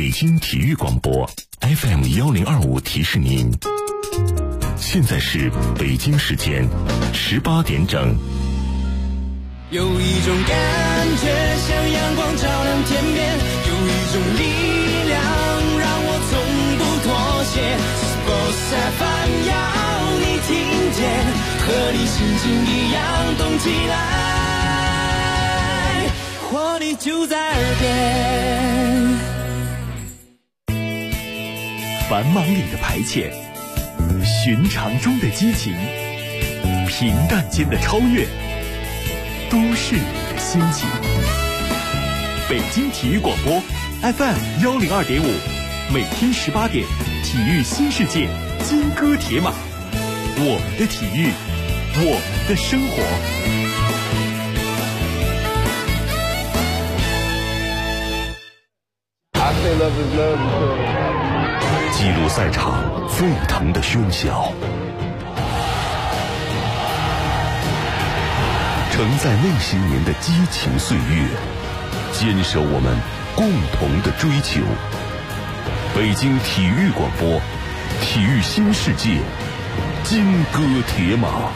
北京体育广播 FM1025提示您，现在是北京时间18点整。 有一种感觉像阳光照亮天边，有一种力量让我从不妥协。Sports FM 要你听见，和你心情一样动起来，活力就在耳边。 繁忙里的排遣，寻常中的激情，平淡间的超越，都市里的心情。北京体育广播 FM102.5，每天18点，体育新世界，金戈铁马，我们的体育，我们的生活。 记录赛场沸腾的喧嚣，承载那些年的激情岁月，坚守我们共同的追求。北京体育广播，体育新世界，金戈铁马。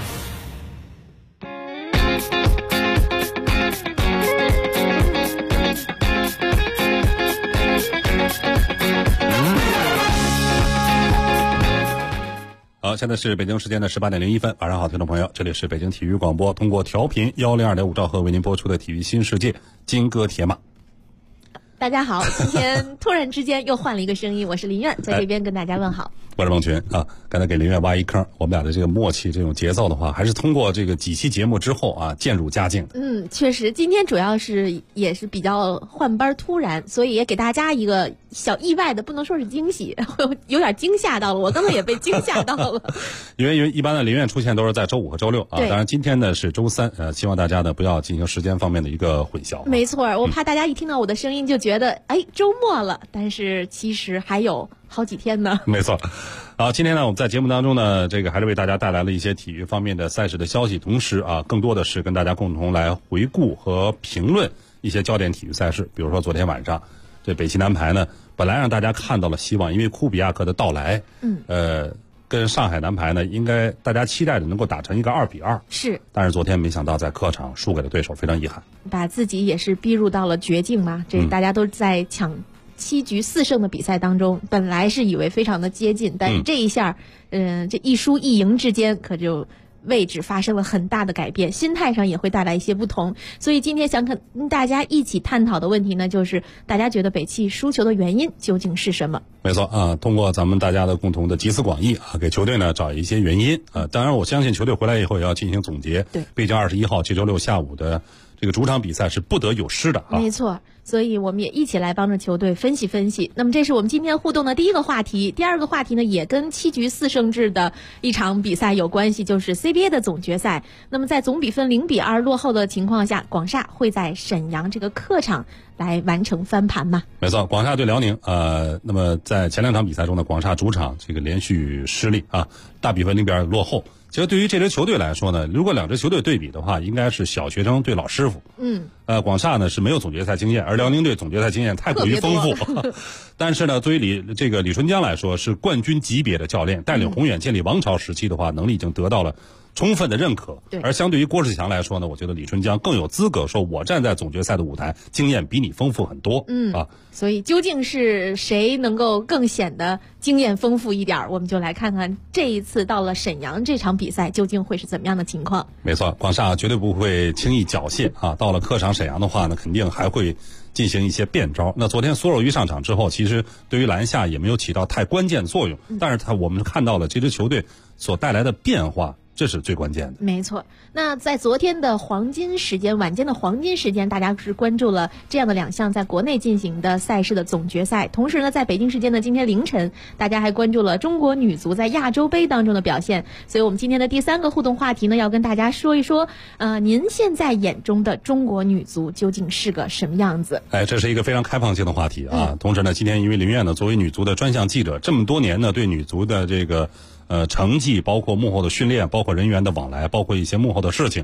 好，现在是北京时间的18点01分，晚上好，听众朋友，这里是北京体育广播，通过调频102.5兆赫为您播出的体育新世界，金戈铁马。 大家好，今天突然之间又换了一个声音，我是林苑，在这边跟大家问好。 我是孟群啊，刚才给林苑挖一坑，我们俩的这个默契、这种节奏的话，还是通过这个几期节目之后啊，渐入佳境。 确实，今天主要是也是比较换班突然，所以也给大家一个小意外的，不能说是惊喜，有点惊吓到了，我刚才也被惊吓到了。因为一般的林苑出现都是在周5和周6啊，当然今天呢是周3，希望大家呢不要进行时间方面的一个混淆。 没错，我怕大家一听到我的声音就觉得周末了，但是其实还有好几天呢。 没错。好，今天呢我们在节目当中呢，这个还是为大家带来了一些体育方面的赛事的消息，同时啊，更多的是跟大家共同来回顾和评论一些焦点体育赛事。比如说昨天晚上这北汽男排呢，本来让大家看到了希望，因为库比亚克的到来，跟上海男排呢，应该大家期待的能够打成一个2-2， 是， 但是昨天没想到在客场输给了对手，非常遗憾， 把自己也是逼入到了绝境嘛。这大家都在抢7局4胜的比赛当中，本来是以为非常的接近，但是这一下，这一输一赢之间可就位置发生了很大的改变，心态上也会带来一些不同。所以今天想跟大家一起探讨的问题呢，就是大家觉得北汽输球的原因究竟是什么？ 没错啊，通过咱们大家的共同的集思广益啊，给球队呢找一些原因啊。当然，我相信球队回来以后也要进行总结。 对， 毕竟21号这周6下午的这个主场比赛是不得有失的啊。 没错。所以我们也一起来帮着球队分析分析。那么这是我们今天互动的第一个话题。第二个话题呢，也跟7局4胜制的一场比赛有关系，就是 CBA 的总决赛。那么在总比分0-2落后的情况下，广厦会在沈阳这个客场来完成翻盘嘛？ 没错，广厦对辽宁。那么在前2场比赛中呢，广厦主场这个连续失利啊，大比分0-2落后。其实对于这支球队来说呢，如果2支球队对比的话，应该是小学生对老师傅。广厦呢是没有总决赛经验，而辽宁队总决赛经验太过于丰富。但是呢，对于李春江来说，是冠军级别的教练，带领宏远建立王朝时期的话，能力已经得到了充分的认可。而相对于郭士强来说呢，我觉得李春江更有资格说，我站在总决赛的舞台，经验比你丰富很多。 所以究竟是谁能够更显得经验丰富一点，我们就来看看这一次到了沈阳这场比赛究竟会是怎么样的情况。 没错，广厦绝对不会轻易缴械啊！到了客场沈阳的话呢，肯定还会进行一些变招。那昨天苏若玉上场之后，其实对于篮下也没有起到太关键作用，但是我们看到了这支球队所带来的变化，这是最关键的。 没错。那在昨天的黄金时间，晚间的黄金时间，大家是关注了这样的2项在国内进行的赛事的总决赛。同时呢，在北京时间的今天凌晨，大家还关注了中国女足在亚洲杯当中的表现。所以我们今天的第3个互动话题呢，要跟大家说一说，您现在眼中的中国女足究竟是个什么样子？ 这是一个非常开放性的话题啊。同时呢，今天因为林苑呢作为女足的专项记者，这么多年呢对女足的这个成绩，包括幕后的训练，包括人员的往来，包括一些幕后的事情，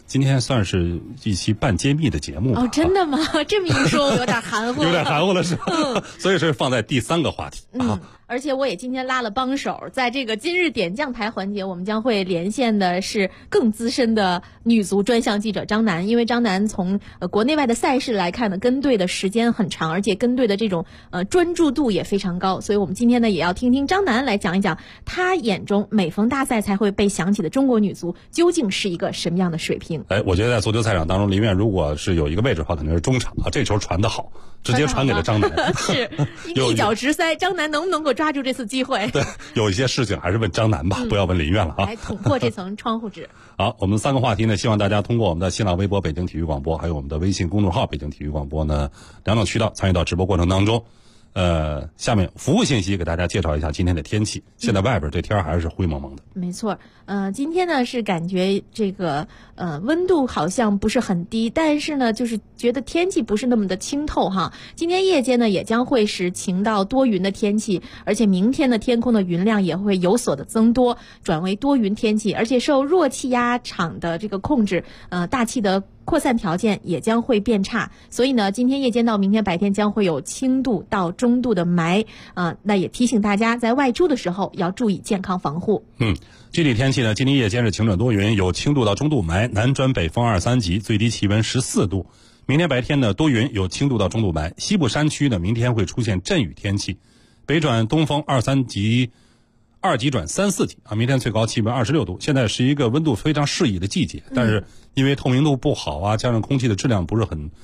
今天算是一期半揭秘的节目哦，真的吗？这么一说，我有点含糊了。 有点含糊了是吧？所以是放在第3个话题啊。 而且我也今天拉了帮手，在这个今日点将台环节，我们将会连线的是更资深的女足专项记者张楠。因为张楠从国内外的赛事来看呢，跟队的时间很长，而且跟队的这种专注度也非常高。所以我们今天呢，也要听听张楠来讲一讲，他眼中每逢大赛才会被想起的中国女足究竟是一个什么样的水平。 我觉得在足球赛场当中，林苑如果是有一个位置的话，肯定是中场啊。这球传得好，直接传给了张楠， 是一脚直塞。张楠能不能够抓住这次机会？ 对，有一些事情还是问张楠吧，不要问林苑了啊。 来捅破这层窗户纸。 好，我们3个话题呢，希望大家通过我们的新浪微博北京体育广播，还有我们的微信公众号北京体育广播呢2种渠道参与到直播过程当中。下面服务信息给大家介绍一下今天的天气。现在外边这天还是灰蒙蒙的。 没错，今天呢是感觉这个温度好像不是很低，但是呢就是觉得天气不是那么的清透哈。今天夜间呢也将会是晴到多云的天气，而且明天的天空的云量也会有所的增多，转为多云天气，而且受弱气压场的这个控制，大气的扩散条件也将会变差，所以呢，今天夜间到明天白天将会有轻度到中度的霾那也提醒大家在外出的时候要注意健康防护。 具体天气呢，今天夜间是晴转多云，有轻度到中度霾，南转北风2、3级，最低气温14度。明天白天呢，多云，有轻度到中度霾，西部山区呢，明天会出现阵雨天气，北转东风2、3级。2级转3、4级啊，明天最高气温26度。现在是一个温度非常适宜的季节，但是因为透明度不好啊，加上空气的质量不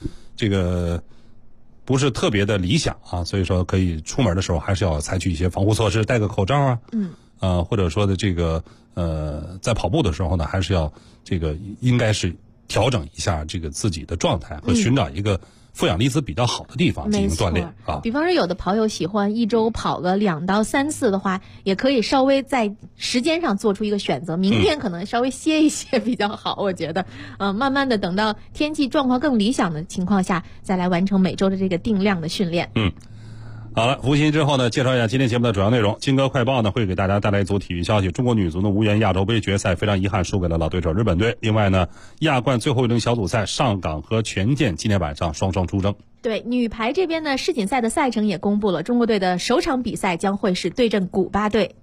是特别的理想啊，所以说可以出门的时候还是要采取一些防护措施，戴个口罩啊，或者说的这个在跑步的时候呢，还是要这个应该是调整一下这个自己的状态和寻找一个负氧离子比较好的地方进行锻炼啊。 比方说有的跑友喜欢一周跑个2到3次的话，也可以稍微在时间上做出一个选择，明天可能稍微歇一歇比较好，我觉得慢慢的等到天气状况更理想的情况下，再来完成每周的这个定量的训练。 好了，服务信息之后呢，介绍一下今天节目的主要内容。金哥快报呢会给大家带来一组体育消息。中国女足呢无缘亚洲杯决赛，非常遗憾输给了老对手日本队。另外呢，亚冠最后一轮小组赛，上港和权健今天晚上双双出征。 对，女排这边呢，世锦赛的赛程也公布了，中国队的首场比赛将会是对阵古巴队。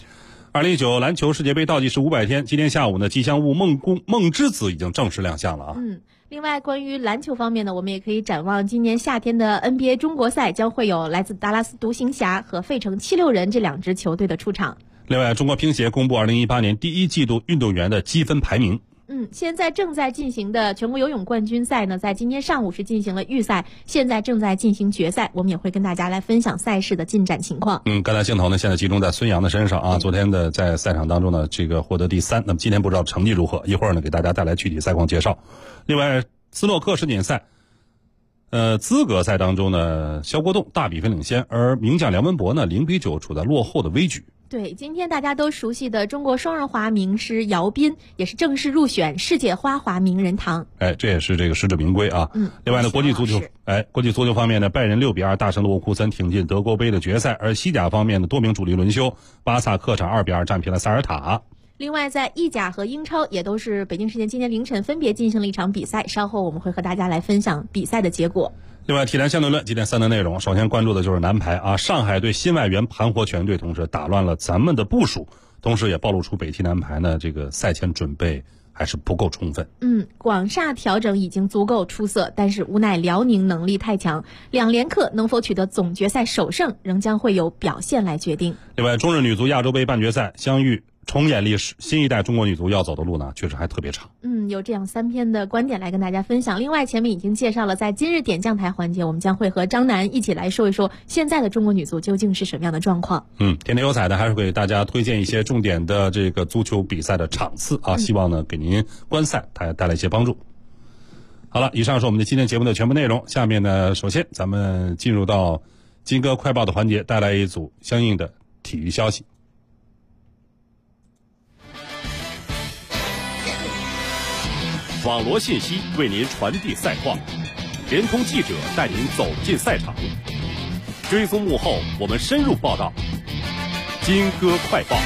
2019篮球世界杯倒计时500天，今天下午呢，吉祥物梦之子已经正式亮相了啊。 另外，关于篮球方面呢，我们也可以展望今年夏天的 NBA 中国赛，将会有来自达拉斯独行侠和费城76人这2支球队的出场。 另外，中国乒协公布2018年第1季度运动员的积分排名。 现在正在进行的全国游泳冠军赛呢，在今天上午是进行了预赛，现在正在进行决赛，我们也会跟大家来分享赛事的进展情况。 刚才镜头呢现在集中在孙杨的身上啊，昨天的在赛场当中呢，这个获得第3，那么今天不知道成绩如何，一会儿呢给大家带来具体赛况介绍。另外，斯诺克世锦赛资格赛当中呢，肖国栋大比分领先，而名将梁文博呢0比9处在落后的危局。 对，今天大家都熟悉的中国双人滑名师姚斌也是正式入选世界花滑名人堂。 这也是这个实至名归啊。另外呢，国际足球方面呢，拜仁6比2大胜勒沃库森，挺进德国杯的决赛。而西甲方面呢，多名主力轮休，巴萨客场2比2战平了塞尔塔。 另外，在意甲和英超也都是北京时间今天凌晨分别进行了一场比赛，稍后我们会和大家来分享比赛的结果。 另外，体坛相对论今天3的内容，首先关注的就是男排啊，上海队新外援盘活全队，同时打乱了咱们的部署，同时也暴露出北踢男排呢这个赛前准备还是不够充分。 广厦调整已经足够出色，但是无奈辽宁能力太强，2连客能否取得总决赛首胜，仍将会由表现来决定。 另外，中日女足亚洲杯半决赛相遇。重演历史，新一代中国女足要走的路呢，确实还特别长。 有这样3篇的观点来跟大家分享。另外，前面已经介绍了，在今日点将台环节，我们将会和张楠一起来说一说现在的中国女足究竟是什么样的状况。 天天有彩的，还是给大家推荐一些重点的这个足球比赛的场次啊，希望呢给您观赛带来一些帮助。好了，以上是我们的今天节目的全部内容。下面呢，首先咱们进入到金哥快报的环节，带来一组相应的体育消息。 网罗信息为您传递赛况，联通记者带您走进赛场，追踪幕后我们深入报道。金哥快报。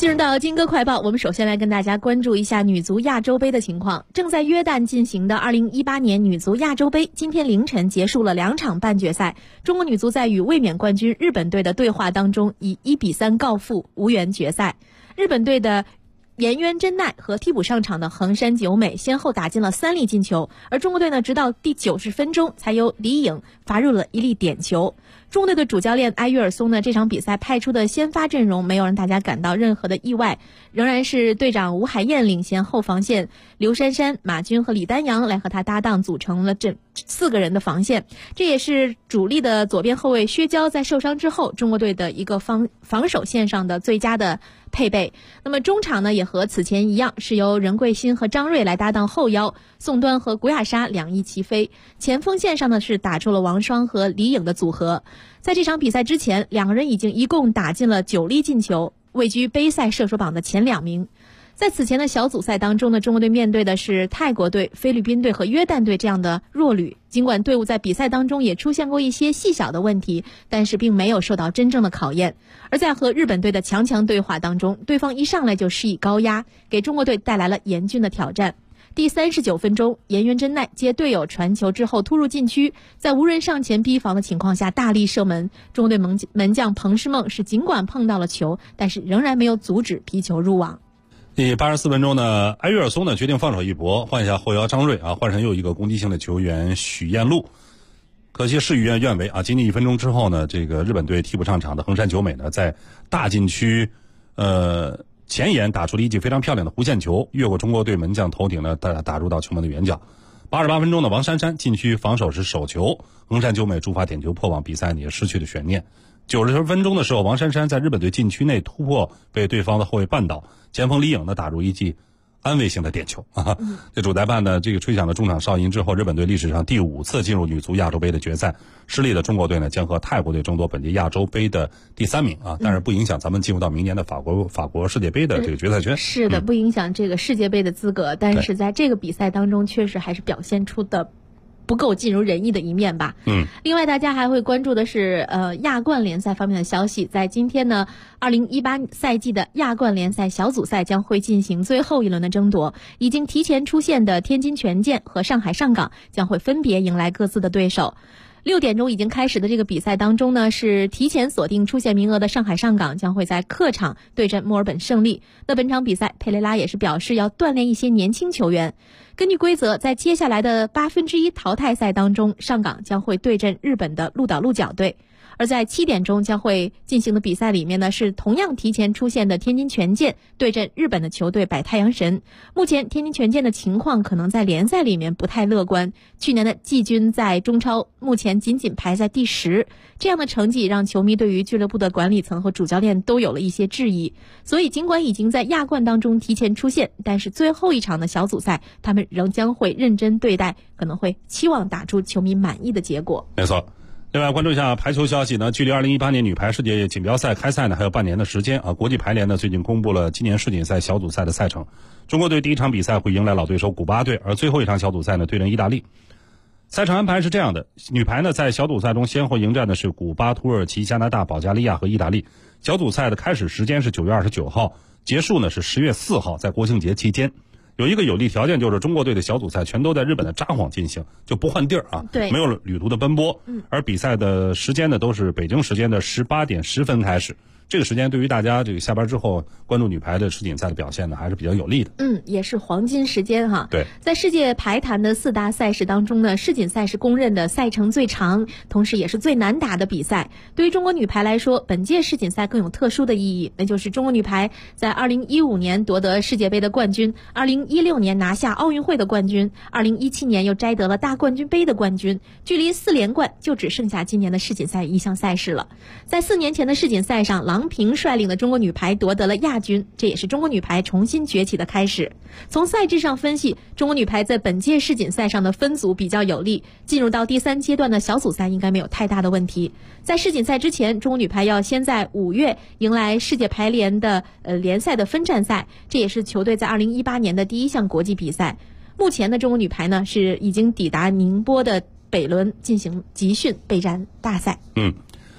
进入到金歌快报，我们首先来跟大家关注一下女足亚洲杯的情况。正在约旦进行的2018年女足亚洲杯，今天凌晨结束了2场半决赛。中国女足在与卫冕冠军日本队的对话当中，以1-3告负，无缘决赛。日本队的岩渊真奈和替补上场的横山久美先后打进了3粒进球，而中国队呢，直到第90分钟才由李颖罚入了1粒点球。中国队的主教练埃约尔松呢，这场比赛派出的先发阵容没有让大家感到任何的意外，仍然是队长吴海燕领衔后防线，刘珊珊、马军和李丹阳来和他搭档，组成了这4个人的防线。这也是主力的左边后卫薛娇在受伤之后，中国队的一个防守线上的最佳的配备。那么中场呢，也和此前一样，是由任贵欣和张睿来搭档后腰，宋端和古雅莎两翼齐飞。前锋线上呢，是打出了王霜和李颖的组合。在这场比赛之前，2个人已经一共打进了9粒进球，位居杯赛射手榜的前2名。在此前的小组赛当中呢，中国队面对的是泰国队、菲律宾队和约旦队这样的弱旅。尽管队伍在比赛当中也出现过一些细小的问题，但是并没有受到真正的考验。而在和日本队的强对话当中，对方一上来就施以高压，给中国队带来了严峻的挑战。第39分钟，岩渊真奈接队友传球之后突入禁区，在无人上前逼防的情况下大力射门。中国队门将彭诗梦是尽管碰到了球，但是仍然没有阻止皮球入网。 第84分钟呢，埃约尔松呢决定放手一搏，换下后腰张睿换上又一个攻击性的球员许彦璐。可惜事与愿违仅仅1分钟之后呢，这个日本队替补上场的横山久美呢，在大禁区前沿打出了一记非常漂亮的弧线球，越过中国队门将头顶呢，打入到球门的远角。88分钟的王珊珊禁区防守是手球，横山久美主罚点球破网，比赛也失去了悬念。90分钟的时候，王珊珊在日本队禁区内突破，被对方的后卫绊倒，前锋李颖呢打入一记安慰性的点球这主裁判呢，这个吹响了中场哨音之后，日本队历史上第5次进入女足亚洲杯的决赛。失利的中国队呢，将和泰国队争夺本届亚洲杯的第3名但是不影响咱们进入到明年的法国世界杯的这个决赛圈。 是的，不影响这个世界杯的资格，但是在这个比赛当中，确实还是表现出的不够尽如人意的一面吧。另外大家还会关注的是亚冠联赛方面的消息。在今天呢，2018赛季的亚冠联赛小组赛将会进行最后一轮的争夺，已经提前出线的天津权健和上海上港将会分别迎来各自的对手。6点钟已经开始的这个比赛当中呢，是提前锁定出线名额的上海上港将会在客场对阵墨尔本胜利。那本场比赛佩雷拉也是表示要锻炼一些年轻球员。根据规则，在接下来的1/8淘汰赛当中，上港将会对阵日本的鹿岛鹿角队。而在7点钟将会进行的比赛里面呢，是同样提前出线的天津权健对阵日本的球队百太阳神。目前天津权健的情况可能在联赛里面不太乐观，去年的季军在中超目前仅排在第10，这样的成绩让球迷对于俱乐部的管理层和主教练都有了一些质疑。所以尽管已经在亚冠当中提前出线，但是最后一场的小组赛他们仍将会认真对待，可能会期望打出球迷满意的结果。 没错。另外关注一下排球消息呢，距离2018年女排世界锦标赛开赛呢还有半年的时间国际排联呢最近公布了今年世锦赛小组赛的赛程。中国队第1场比赛会迎来老对手古巴队，而最后一场小组赛呢对阵意大利。赛程安排是这样的，女排呢在小组赛中先后迎战的是古巴、土耳其、加拿大、保加利亚和意大利。小组赛的开始时间是9月29号，结束呢是10月4号，在国庆节期间。有一个有利条件，就是中国队的小组赛全都在日本的札幌进行，就不换地儿对， 没有旅途的奔波。而比赛的时间呢，都是北京时间的18点10分开始。这个时间对于大家这个下班之后关注女排的世锦赛的表现呢，还是比较有利的。 也是黄金时间哈。 对， 在世界排坛的4大赛事当中呢，世锦赛是公认的赛程最长，同时也是最难打的比赛。对于中国女排来说，本届世锦赛更有特殊的意义，那就是中国女排在2015年夺得世界杯的冠军，2016年拿下奥运会的冠军，2017年又摘得了大冠军杯的冠军，距离4连冠就只剩下今年的世锦赛一项赛事了。在4年前的世锦赛上，郎平率领的中国女排夺得了亚军，这也是中国女排重新崛起的开始。从赛制上分析，中国女排在本届世锦赛上的分组比较有利，进入到第3阶段的小组赛应该没有太大的问题。在世锦赛之前，中国女排要先在5月迎来世界排联的联赛的分站赛，这也是球队在2018年的第1项国际比赛。目前的中国女排呢是已经抵达宁波的北仑进行集训备战大赛。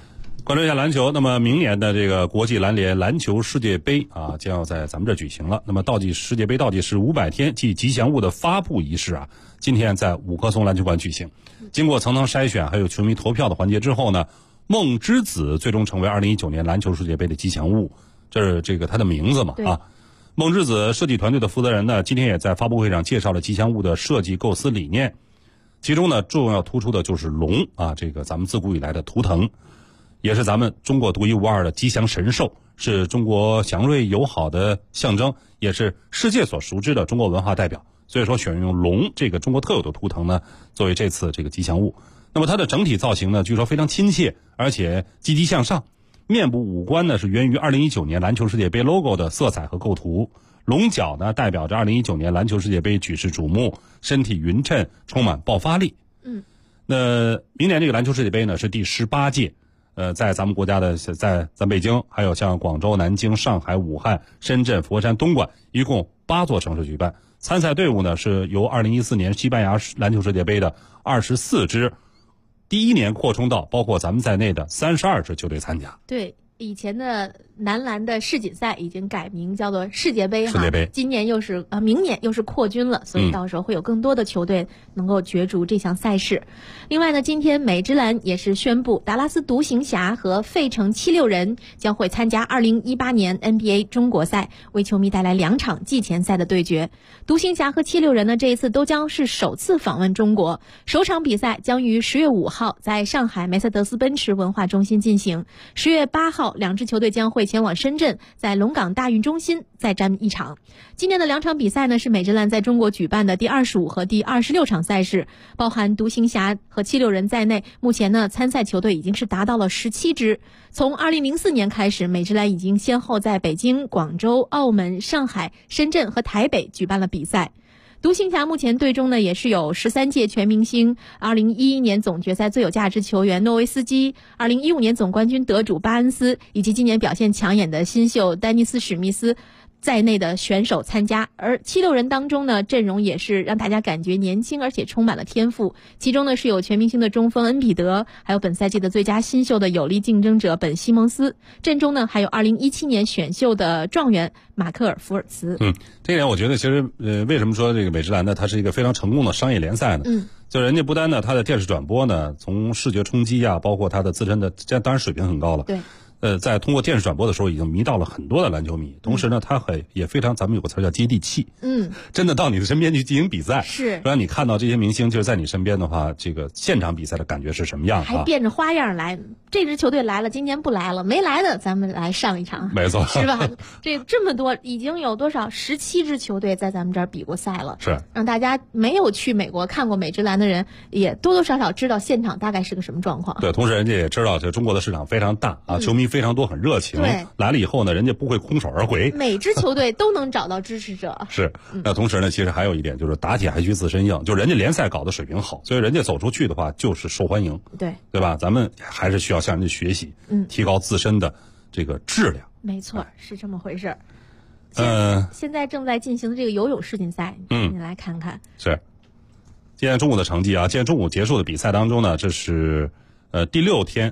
关注一下篮球，那么明年的这个国际篮联篮球世界杯啊，将要在咱们这儿举行了。那么世界杯倒计时500天暨吉祥物的发布仪式啊，今天在五棵松篮球馆举行。经过层层筛选，还有球迷投票的环节之后呢，梦之子最终成为2019年篮球世界杯的吉祥物，这是这个它的名字嘛啊。梦之子设计团队的负责人呢，今天也在发布会上介绍了吉祥物的设计构思理念，其中呢重要突出的就是龙啊，这个咱们自古以来的图腾。也是咱们中国独一无二的吉祥神兽，是中国祥瑞友好的象征，也是世界所熟知的中国文化代表。所以说选用龙这个中国特有的图腾呢，作为这次这个吉祥物。那么它的整体造型呢，据说非常亲切，而且积极向上。面部五官呢是源于2019年篮球世界杯 logo 的色彩和构图。龙角呢代表着2019年篮球世界杯举世瞩目，身体匀称，充满爆发力。那明年这个篮球世界杯呢是第18届。在咱们国家的，在咱北京，还有像广州、南京、上海、武汉、深圳、佛山、东莞，一共8座城市举办。参赛队伍呢是由2014年西班牙篮球世界杯的24支，第一年扩充到包括咱们在内的32支球队参加。 对。以前的男篮的世锦赛已经改名叫做世界杯哈， 世界杯今年又是明年又是扩军了，所以到时候会有更多的球队能够角逐这项赛事。另外呢，今天美职篮也是宣布，达拉斯独行侠和费城76人将会参加2018年 NBA 中国赛，为球迷带来2场季前赛的对决。独行侠和76人呢，这一次都将是首次访问中国，首场比赛将于10月5号在上海梅赛德斯奔驰文化中心进行，10月8号2支球队将会前往深圳，在龙岗大运中心再战一场。今年的2场比赛呢，是美职篮在中国举办的第25和第26场赛事，包含独行侠和76人在内，目前呢参赛球队已经是达到了17支。从2004年开始，美职篮已经先后在北京、广州、澳门、上海、深圳和台北举办了比赛。独行侠目前队中呢也是有13届全明星、2011年总决赛最有价值球员诺维斯基、2015年总冠军得主巴恩斯，以及今年表现抢眼的新秀丹尼斯史密斯在内的选手参加。而76人当中呢，阵容也是让大家感觉年轻而且充满了天赋，其中呢是有全明星的中锋恩比德，还有本赛季的最佳新秀的有力竞争者本西蒙斯，阵中呢还有2017年选秀的状元马克尔福尔茨。 这一点我觉得其实为什么说这个美职篮呢，它是一个非常成功的商业联赛呢？就人家不单呢它的电视转播呢，从视觉冲击啊，包括它的自身的，这当然水平很高了。 对。 在通过电视转播的时候，已经迷到了很多的篮球迷。同时呢，它也非常，咱们有个词叫接地气。真的到你的身边去进行比赛， 是让你看到这些明星就是在你身边的话，这个现场比赛的感觉是什么样？ 还变着花样来。这支球队来了，今年不来了，没来的咱们来上一场， 没错， 是吧？这么多，已经有多少17支球队在咱们这儿比过赛了， 是让大家没有去美国看过美职篮的人，也多多少少知道现场大概是个什么状况。 对，同时人家也知道这中国的市场非常大啊，球迷非常多，很热情。 对， 来了以后呢，人家不会空手而回， 每支球队都能找到支持者。 是，那同时呢，其实还有一点就是打铁还需自身硬，就人家联赛搞的水平好，所以人家走出去的话就是受欢迎，对吧？咱们还是需要向人家学习，提高自身的这个质量。 没错，是这么回事儿。现在正在进行的这个游泳世锦赛，你来看看。 是，今天中午的成绩啊，今天中午结束的比赛当中呢，这是第6天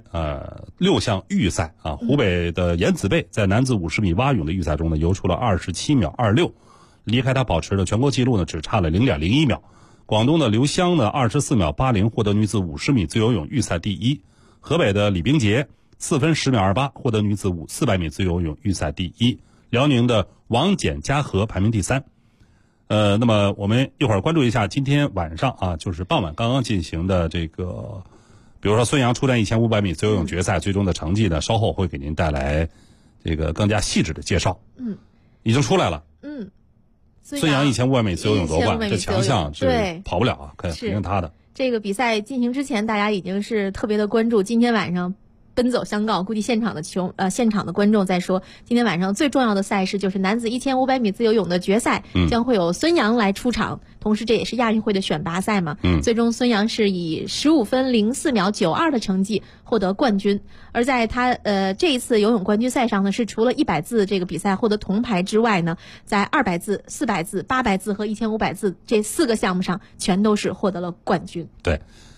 6项预赛啊，湖北的严子贝在男子50米蛙泳的预赛中呢，游出了27秒26，离开他保持的全国纪录呢，只差了0.01秒。广东的刘湘呢，24秒80获得女子50米自由泳预赛第一。河北的李冰洁4分10秒28获得女子400米自由泳预赛第一。辽宁的王简嘉禾排名第3。那么我们一会儿关注一下今天晚上啊，就是傍晚刚刚进行的这个，比如说孙杨出战1500米自由泳决赛最终的成绩呢，稍后会给您带来这个更加细致的介绍。已经出来了。孙杨1500米自由泳夺冠，这强项是跑不了啊，肯定他的。 这个比赛进行之前，大家已经是特别的关注。今天晚上奔走相告，估计现场的观众在说，今天晚上最重要的赛事就是男子1500米自由泳的决赛，将会有孙杨来出场。同时，这也是亚运会的选拔赛嘛。最终孙杨是以15分04秒92的成绩获得冠军。而在他这一次游泳冠军赛上呢，是除了100字这个比赛获得铜牌之外呢，在200字、400字、800字和1500字这4个项目上全都是获得了冠军。 对。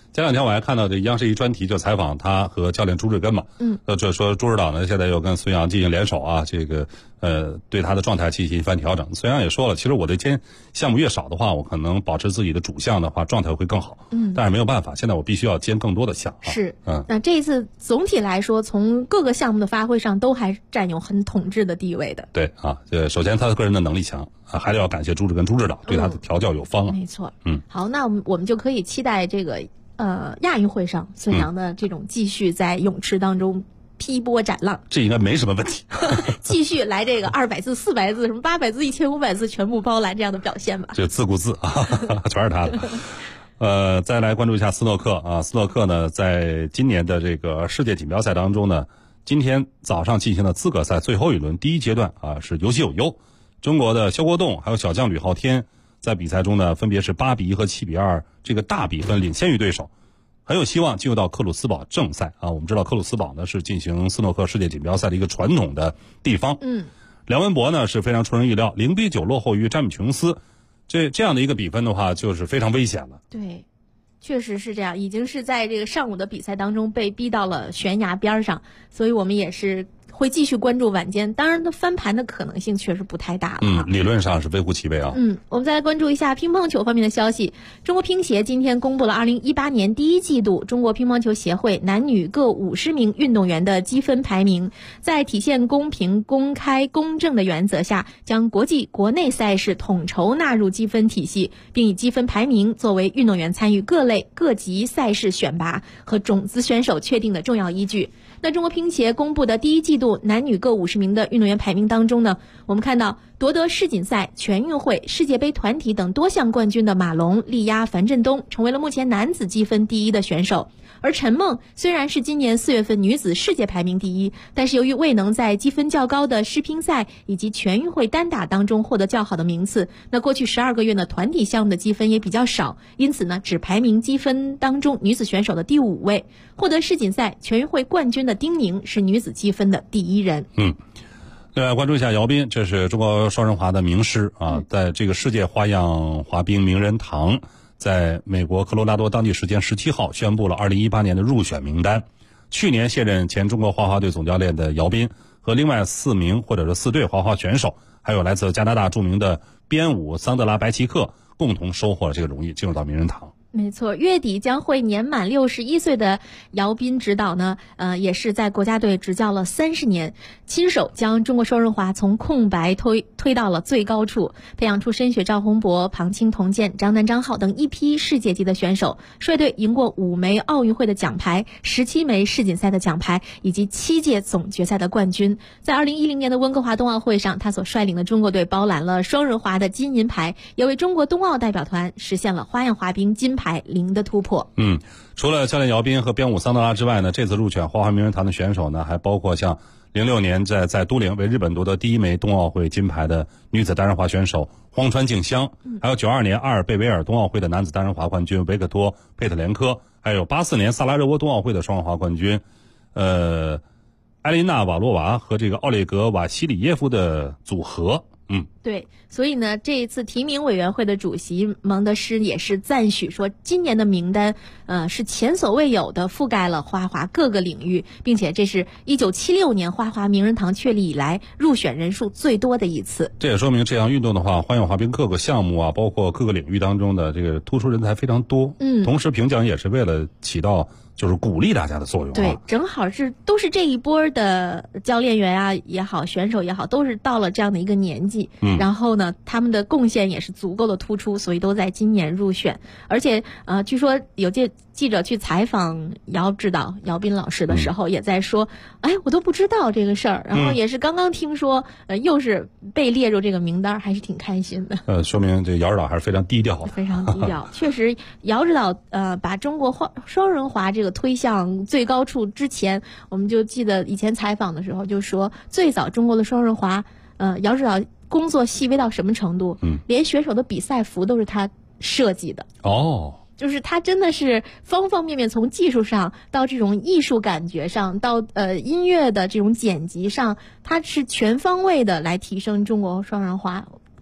前两天我还看到这央视一专题，就采访他和教练朱志根嘛，这说朱指导呢现在又跟孙杨进行联手啊，这个对他的状态进行一番调整。孙杨也说了，其实我的肩项目越少的话，我可能保持自己的主项的话状态会更好，但是没有办法，现在我必须要兼更多的项。 是，那这一次总体来说，从各个项目的发挥上都还占有很统治的地位的。 对啊，首先他个人的能力强啊，还得要感谢朱志根朱指导对他的调教有方啊。 没错，好，那我们就可以期待这个亚运会上孙杨的这种继续在泳池当中劈波斩浪， 这应该没什么问题。 继续来这个200字、400字、什么800字、1500字全部包揽这样的表现吧。 这字顾字啊，全是他的。再来关注一下斯诺克啊，斯诺克呢，在今年的这个世界锦标赛当中呢，今天早上进行的资格赛最后一轮第一阶段啊，是有喜有忧。中国的肖国栋还有小将吕昊天在比赛中呢，分别是8比1和7比2这个大比分领先于对手，很有希望进入到克鲁斯堡正赛啊。我们知道克鲁斯堡呢是进行斯诺克世界锦标赛的一个传统的地方。梁文博呢是非常出人意料，0比9落后于詹姆琼斯，这样的一个比分的话，就是非常危险了。 对，确实是这样，已经是在这个上午的比赛当中被逼到了悬崖边上，所以我们也是会继续关注晚间，当然的翻盘的可能性确实不太大了。 理论上是微乎其微啊。 我们再来关注一下乒乓球方面的消息。中国乒协今天公布了2018年第一季度中国乒乓球协会男女各50名运动员的积分排名，在体现公平、公开、公正的原则下，将国际、国内赛事统筹纳入积分体系，并以积分排名作为运动员参与各类各级赛事选拔和种子选手确定的重要依据。那中国乒协公布的第一季度男女各50名的运动员排名当中呢，我们看到夺得世锦赛、全运会、世界杯团体等多项冠军的马龙力压樊振东，成为了目前男子积分第一的选手。而陈梦虽然是今年4月份女子世界排名第一，但是由于未能在积分较高的世乒赛以及全运会单打当中获得较好的名次，那过去12个月呢团体项目的积分也比较少，因此呢只排名积分当中女子选手的第5位。获得世锦赛、全运会冠军的丁宁是女子积分的第1人。 另外关注一下姚斌，这是中国双人滑的名师啊，在这个世界花样滑冰名人堂在美国科罗拉多当地时间17号宣布了2018年的入选名单。去年卸任前中国花滑队总教练的姚斌和另外4名或者是4队花滑选手，还有来自加拿大著名的编舞桑德拉白奇克，共同收获了这个荣誉，进入到名人堂。 没错，月底将会年满61岁的姚斌指导呢，也是在国家队执教了30年，亲手将中国双人滑从空白推到了最高处，培养出申雪、赵宏博、庞清、童健、张楠、张浩等一批世界级的选手，率队赢过5枚奥运会的奖牌、17枚世锦赛的奖牌以及7届总决赛的冠军。在2010年的温哥华冬奥会上，他所率领的中国队包揽了双人滑的金银牌，也为中国冬奥代表团实现了花样滑冰金牌0的突破。 除了教练姚斌和编舞桑德拉之外呢，这次入选花滑名人堂的选手呢，还包括像06年在都灵为日本夺得第1枚冬奥会金牌的女子单人滑选手荒川静香，还有92年阿尔贝维尔冬奥会的男子单人滑冠军维克托·佩特连科，还有84年萨拉热窝冬奥会的双人滑冠军埃琳娜·瓦洛娃和这个奥列格·瓦西里耶夫的组合。 对，所以呢，这一次提名委员会的主席蒙德施也是赞许说，今年的名单是前所未有的覆盖了花滑各个领域，并且这是1976年花滑名人堂确立以来入选人数最多的一次。 这也说明这项运动的话，花样滑冰各个项目啊，包括各个领域当中的这个突出人才非常多。同时评奖也是为了起到就是鼓励大家的作用。 对，正好都是这一波的教练员啊也好，选手也好，都是到了这样的一个年纪。然后呢，他们的贡献也是足够的突出，所以都在今年入选。而且据说有记者去采访姚指导姚斌老师的时候，也在说，我都不知道这个事儿，然后也是刚刚听说，又是被列入这个名单，还是挺开心的。 说明这姚指导还是非常低调的。 非常低调，确实，姚指导把中国双人滑这个推向最高处之前，我们就记得以前采访的时候就说，最早中国的双人滑，姚指导工作细微到什么程度？连选手的比赛服都是他设计的。就是他真的是方方面面，从技术上到这种艺术感觉上，到音乐的这种剪辑上，他是全方位的来提升中国双人滑。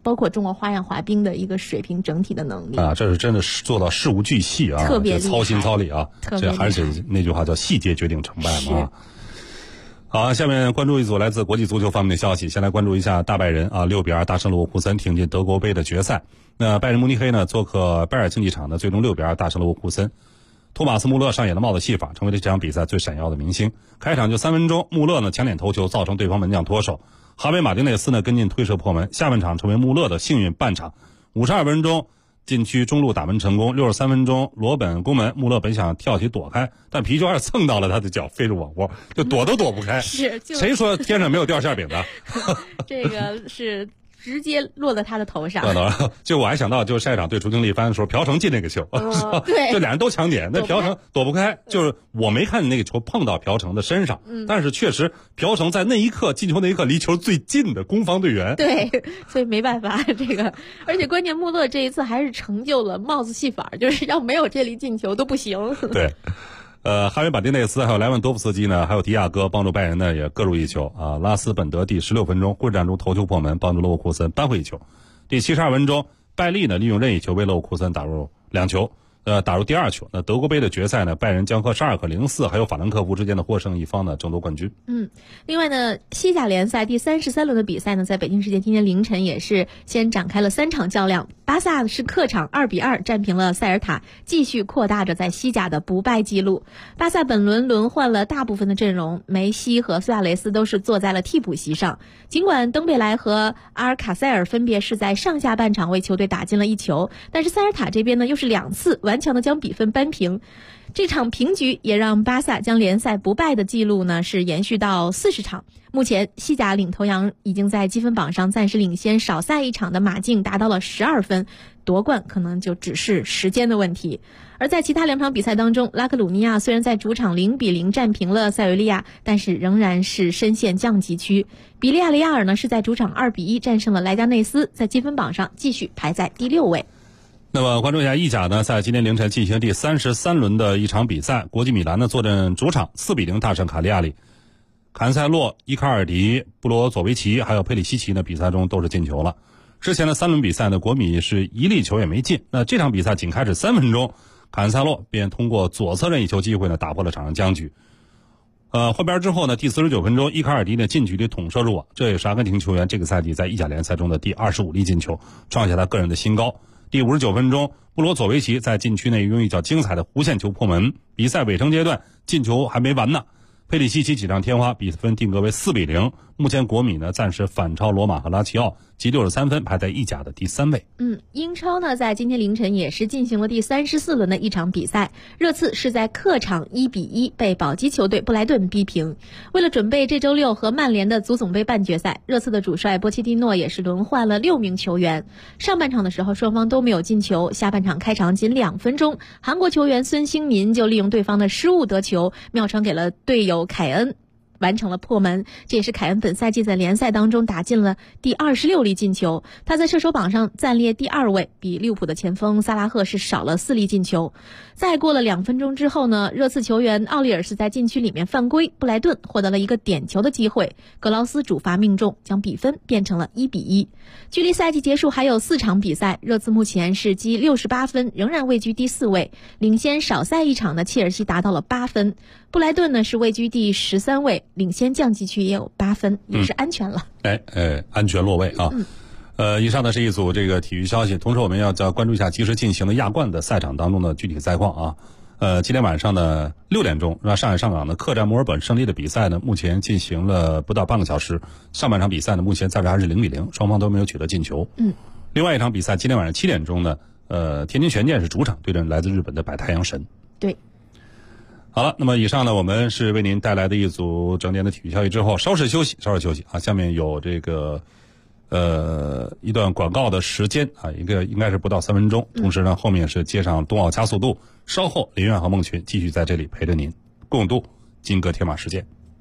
包括中国花样滑冰的一个水平整体的能力啊，这是真的是做到事无巨细啊， 特别操心操理啊，这还是那句话叫细节决定成败嘛啊。好，下面关注一组来自国际足球方面的消息。先来关注一下大拜仁啊，6-2大胜勒沃库森，挺进德国杯的决赛。那拜仁慕尼黑呢，做客拜尔竞技场呢，最终6-2大胜勒沃库森。托马斯·穆勒上演了帽子戏法，成为了这场比赛最闪耀的明星。开场就3分钟，穆勒呢抢点头球，造成对方门将脱手。哈维·马丁内斯呢跟进推射破门。下半场成为穆勒的幸运半场。52分钟。禁区中路打门成功，63分钟罗本攻门，穆勒本想跳起躲开，但皮球还是蹭到了他的脚，飞入网窝，就躲都躲不开。 是， 谁说天上没有掉馅饼的？ 这个是直接落在他的头上。 就我还想到，就是下一场对重庆力帆的时候，朴成进那个球， 对， 就俩人都抢点，那朴成躲不开，就是我没看见那个球碰到朴成的身上，但是确实朴成在那一刻进球那一刻离球最近的攻防队员。 对，所以没办法，这个，而且关键穆勒这一次还是成就了帽子戏法，就是要没有这粒进球都不行。 对。哈维·马丁内斯还有莱万多夫斯基呢，还有迪亚哥帮助拜仁呢也各入一球啊。拉斯本德第16分钟混战中头球破门，帮助勒沃库森扳回一球。第72分钟，拜利呢利用任意球为勒沃库森打入2球，打入第2球。那德国杯的决赛呢，拜仁将和沙尔克04还有法兰克福之间的获胜一方呢争夺冠军。 另外呢，西甲联赛第33轮的比赛呢，在北京时间今天凌晨也是先展开了3场较量。巴萨是客场2-2战平了塞尔塔，继续扩大着在西甲的不败纪录。巴萨本轮轮换了大部分的阵容，梅西和苏亚雷斯都是坐在了替补席上。尽管登贝莱和阿尔卡塞尔分别是在上下半场为球队打进了1球，但是塞尔塔这边呢又是2次顽强的将比分扳平。这场平局也让巴萨将联赛不败的记录呢是延续到40场。目前西甲领头羊已经在积分榜上暂时领先少赛一场的马竞达到了12分，夺冠可能就只是时间的问题。而在其他2场比赛当中，拉克鲁尼亚虽然在主场0-0战平了塞维利亚，但是仍然是深陷降级区。比利亚雷亚尔呢是在主场2-1战胜了莱加内斯，在积分榜上继续排在第6位。 那么关注一下意甲呢，在今天凌晨进行第33轮的一场比赛，国际米兰呢坐镇主场4-0大胜卡利亚里。坎塞洛、伊卡尔迪、布罗佐维奇还有佩里西奇呢，比赛中都是进球了。之前的3轮比赛呢，国米是一粒球也没进。那这场比赛仅开始3分钟，坎塞洛便通过左侧任意球机会呢，打破了场上僵局。换边之后呢，第49分钟，伊卡尔迪呢近距离捅射入网，这也是阿根廷球员这个赛季在意甲联赛中的第25粒进球，创下他个人的新高。第59分钟，布罗佐维奇在禁区内用一脚精彩的弧线球破门。比赛尾声阶段，进球还没完呢。佩里西奇几张天花，比分定格为4-0。目前国米呢暂时反超罗马和拉齐奥，积63分，排在意甲的第3位。 英超呢在今天凌晨也是进行了第34轮的一场比赛，热刺是在客场1-1被保级球队布莱顿逼平。为了准备这周6和曼联的足总杯半决赛，热刺的主帅波切蒂诺也是轮换了6名球员。上半场的时候双方都没有进球，下半场开场仅2分钟，韩国球员孙兴民就利用对方的失误得球，妙传给了队友凯恩，完成了破门。这也是凯恩本赛季在联赛当中打进了第26粒进球，他在射手榜上暂列第2位，比利物浦的前锋萨拉赫是少了4粒进球。再过了2分钟之后呢，热刺球员奥利尔是在禁区里面犯规，布莱顿获得了一个点球的机会，格劳斯主罚命中，将比分变成了1-1。距离赛季结束还有4场比赛，热刺目前是积68分，仍然位居第4位，领先少赛一场的切尔西达到了8分。布莱顿呢是位居第13位，领先降级区也有8分，也是安全了。 安全落位啊。以上呢是一组这个体育消息，同时我们要再关注一下即时进行的亚冠的赛场当中的具体赛况啊。今天晚上的6点钟，上海上港的客战墨尔本胜利的比赛呢，目前进行了不到半个小时。上半场比赛呢，目前暂时还是0-0，双方都没有取得进球。另外一场比赛，今天晚上7点钟呢，天津权健是主场对阵来自日本的百太阳神。对。好了，那么以上呢，我们是为您带来的一组整点的体育消息之后，稍事休息啊。下面有这个一段广告的时间啊，一个应该是不到3分钟。同时呢，后面是接上冬奥加速度，稍后林苑和孟群继续在这里陪着您共度金戈铁马时间。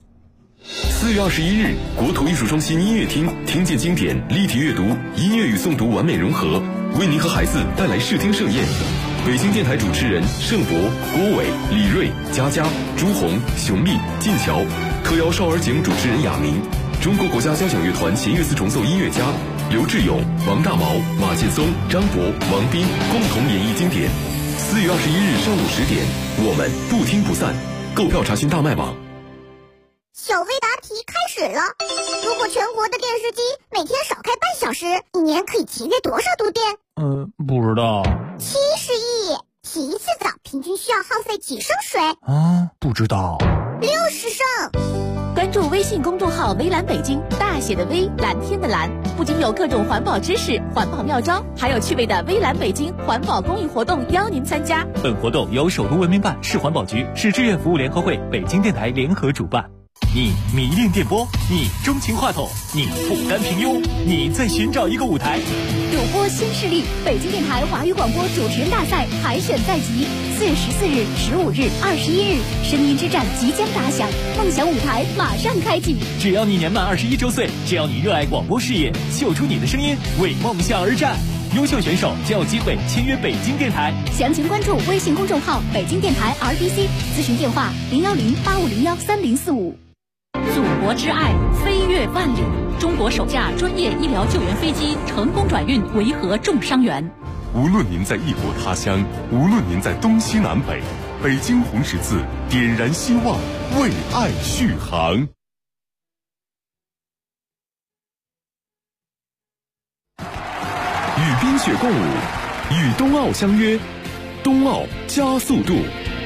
4月21日，国土艺术中心音乐厅听见经典，立体阅读，音乐与诵读完美融合，为您和孩子带来视听盛宴。北京电台主持人盛博、郭伟、李瑞、佳佳、朱红、熊丽、晋桥，特邀少儿节目主持人亚明，中国国家交响乐团弦乐四重奏音乐家， 刘志勇、王大毛、马劲松、张博、王斌共同演绎经典。4月21日上午10点，我们不听不散。购票查询大麦网。 小飞答题开始了。如果全国的电视机每天少开半小时，一年可以节约多少度电？ 不知道。 70亿。洗一次澡平均需要耗费几升水？ 不知道。 60升。 关注微信公众号“微蓝北京”，大写的微，蓝天的蓝，不仅有各种环保知识、环保妙招，还有趣味的微蓝北京环保公益活动邀您参加。 本活动由首都文明办、市环保局、市志愿服务联合会、北京电台联合主办。你迷恋电波，你钟情话筒，你不甘平庸，你在寻找一个舞台。 主播新势力，北京电台华语广播主持人大赛海选在即，4月14日、15日、21日，声音之战即将打响，梦想舞台马上开启。 只要你年满21周岁，只要你热爱广播事业，秀出你的声音，为梦想而战。优秀选手就有机会签约北京电台。 详情关注微信公众号北京电台 RDC， 咨询电话010-8501-3045。 祖国之爱，飞越万里。中国首架专业医疗救援飞机成功转运维和重伤员。 无论您在异国他乡，无论您在东西南北，北京红十字点燃希望，为爱续航。与冰雪共舞，与冬奥相约，冬奥加速度。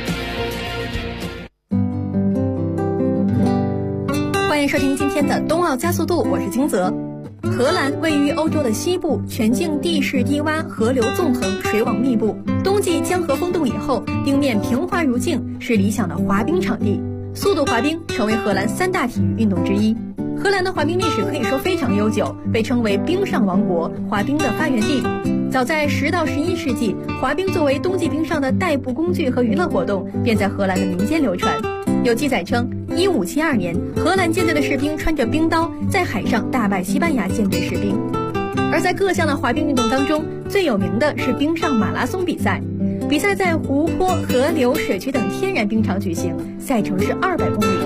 欢迎收听今天的冬奥加速度，我是金泽。荷兰位于欧洲的西部，全境地势低洼，河流纵横，水网密布。冬季江河封冻以后，冰面平滑如镜，是理想的滑冰场地。速度滑冰成为荷兰3大体育运动之一。荷兰的滑冰历史可以说非常悠久，被称为冰上王国，滑冰的发源地。早在10到11世纪，滑冰作为冬季冰上的代步工具和娱乐活动，便在荷兰的民间流传。有记载称，1572年，荷兰舰队的士兵穿着冰刀，在海上大败西班牙舰队士兵。而在各项的滑冰运动当中，最有名的是冰上马拉松比赛。比赛在湖泊、河流、水渠等天然冰场举行，赛程是200公里。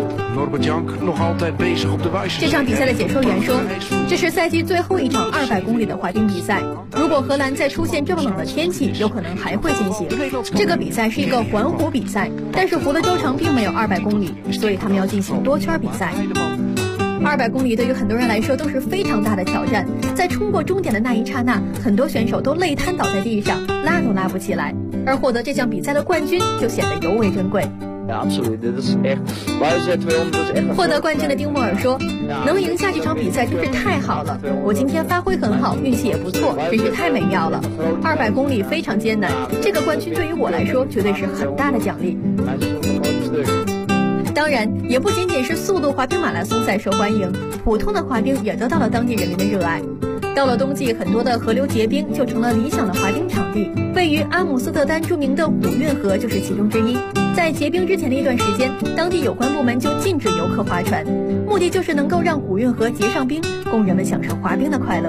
这场比赛的解说员说，这是赛季最后一场200公里的滑冰比赛。如果荷兰再出现这么冷的天气，有可能还会进行。这个比赛是一个环湖比赛，但是湖的周长并没有200公里，所以他们要进行多圈比赛。200公里对于很多人来说都是非常大的挑战，在冲过终点的那一刹那，很多选手都累瘫倒在地上，拉都拉不起来，而获得这项比赛的冠军就显得尤为珍贵。获得冠军的丁莫尔说，能赢下这场比赛真是太好了，我今天发挥很好，运气也不错，真是太美妙了。200公里非常艰难，这个冠军对于我来说绝对是很大的奖励。当然，也不仅仅是速度滑冰马拉松赛受欢迎，普通的滑冰也得到了当地人民的热爱。到了冬季，很多的河流结冰，就成了理想的滑冰场地。位于阿姆斯特丹著名的古运河就是其中之一。在结冰之前的一段时间，当地有关部门就禁止游客划船，目的就是能够让古运河结上冰，供人们享受滑冰的快乐。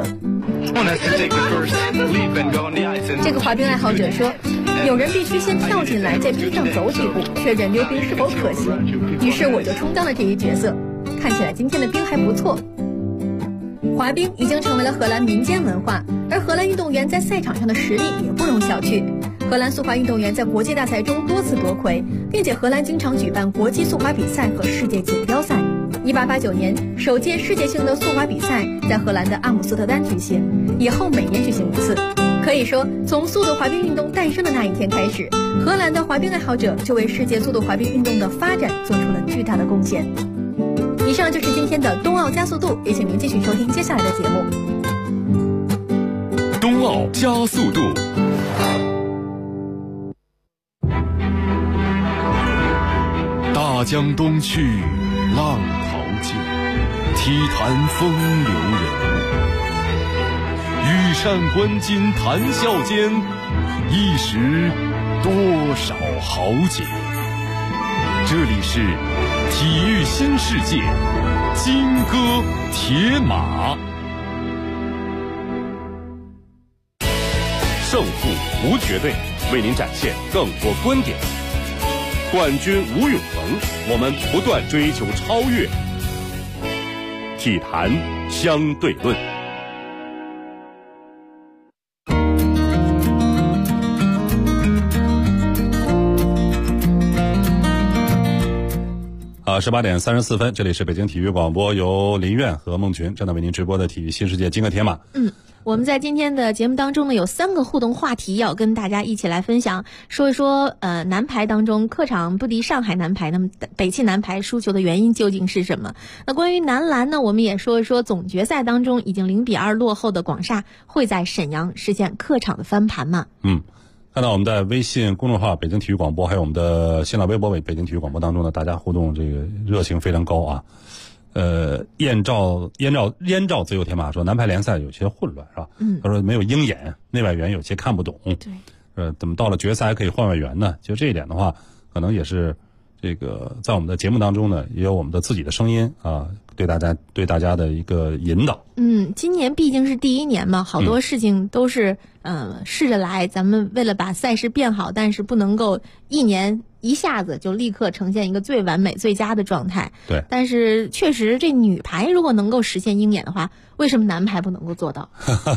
这个滑冰爱好者说，有人必须先跳进来，在冰上走几步，确认溜冰是否可行。于是我就充当了这一角色。看起来今天的冰还不错。滑冰已经成为了荷兰民间文化，而荷兰运动员在赛场上的实力也不容小觑。荷兰速滑运动员在国际大赛中多次夺魁，并且荷兰经常举办国际速滑比赛和世界锦标赛。1889年，首届世界性的速滑比赛在荷兰的阿姆斯特丹举行，以后每年举行一次。可以说，从速度滑冰运动诞生的那一天开始，荷兰的滑冰爱好者就为世界速度滑冰运动的发展做出了巨大的贡献。以上就是今天的冬奥加速度，也请您继续收听接下来的节目。 冬奥加速度。大江东去，浪淘尽，体坛风流人物。羽扇纶巾谈笑间，一时多少豪杰。这里是体育新世界，金戈铁马。胜负无绝对，为您展现更多观点。冠军无永恒，我们不断追求超越。体坛相对论。 18:34，这里是北京体育广播，由林苑和孟群正在为您直播的体育新世界金戈铁马。 我们在今天的节目当中呢，有3个互动话题要跟大家一起来分享，说一说男排当中客场不敌上海男排，那么北汽男排输球的原因究竟是什么？那关于男篮呢，我们也说一说总决赛当中已经0-2落后的广厦会在沈阳实现客场的翻盘吗？ 看到我们在微信公众号北京体育广播，还有我们的新浪微博北京体育广播当中呢，大家互动这个热情非常高啊。燕赵自由铁马说，男排联赛有些混乱是吧？他说没有鹰眼，内外援有些看不懂。对，怎么到了决赛还可以换外援呢？其实这一点的话，可能也是这个在我们的节目当中呢，也有我们的自己的声音啊，对大家的一个引导。 今年毕竟是第1年嘛，好多事情都是试着来，咱们为了把赛事变好，但是不能够1年一下子就立刻呈现一个最完美最佳的状态。 对， 但是确实这女排如果能够实现鹰眼的话，为什么男排不能够做到？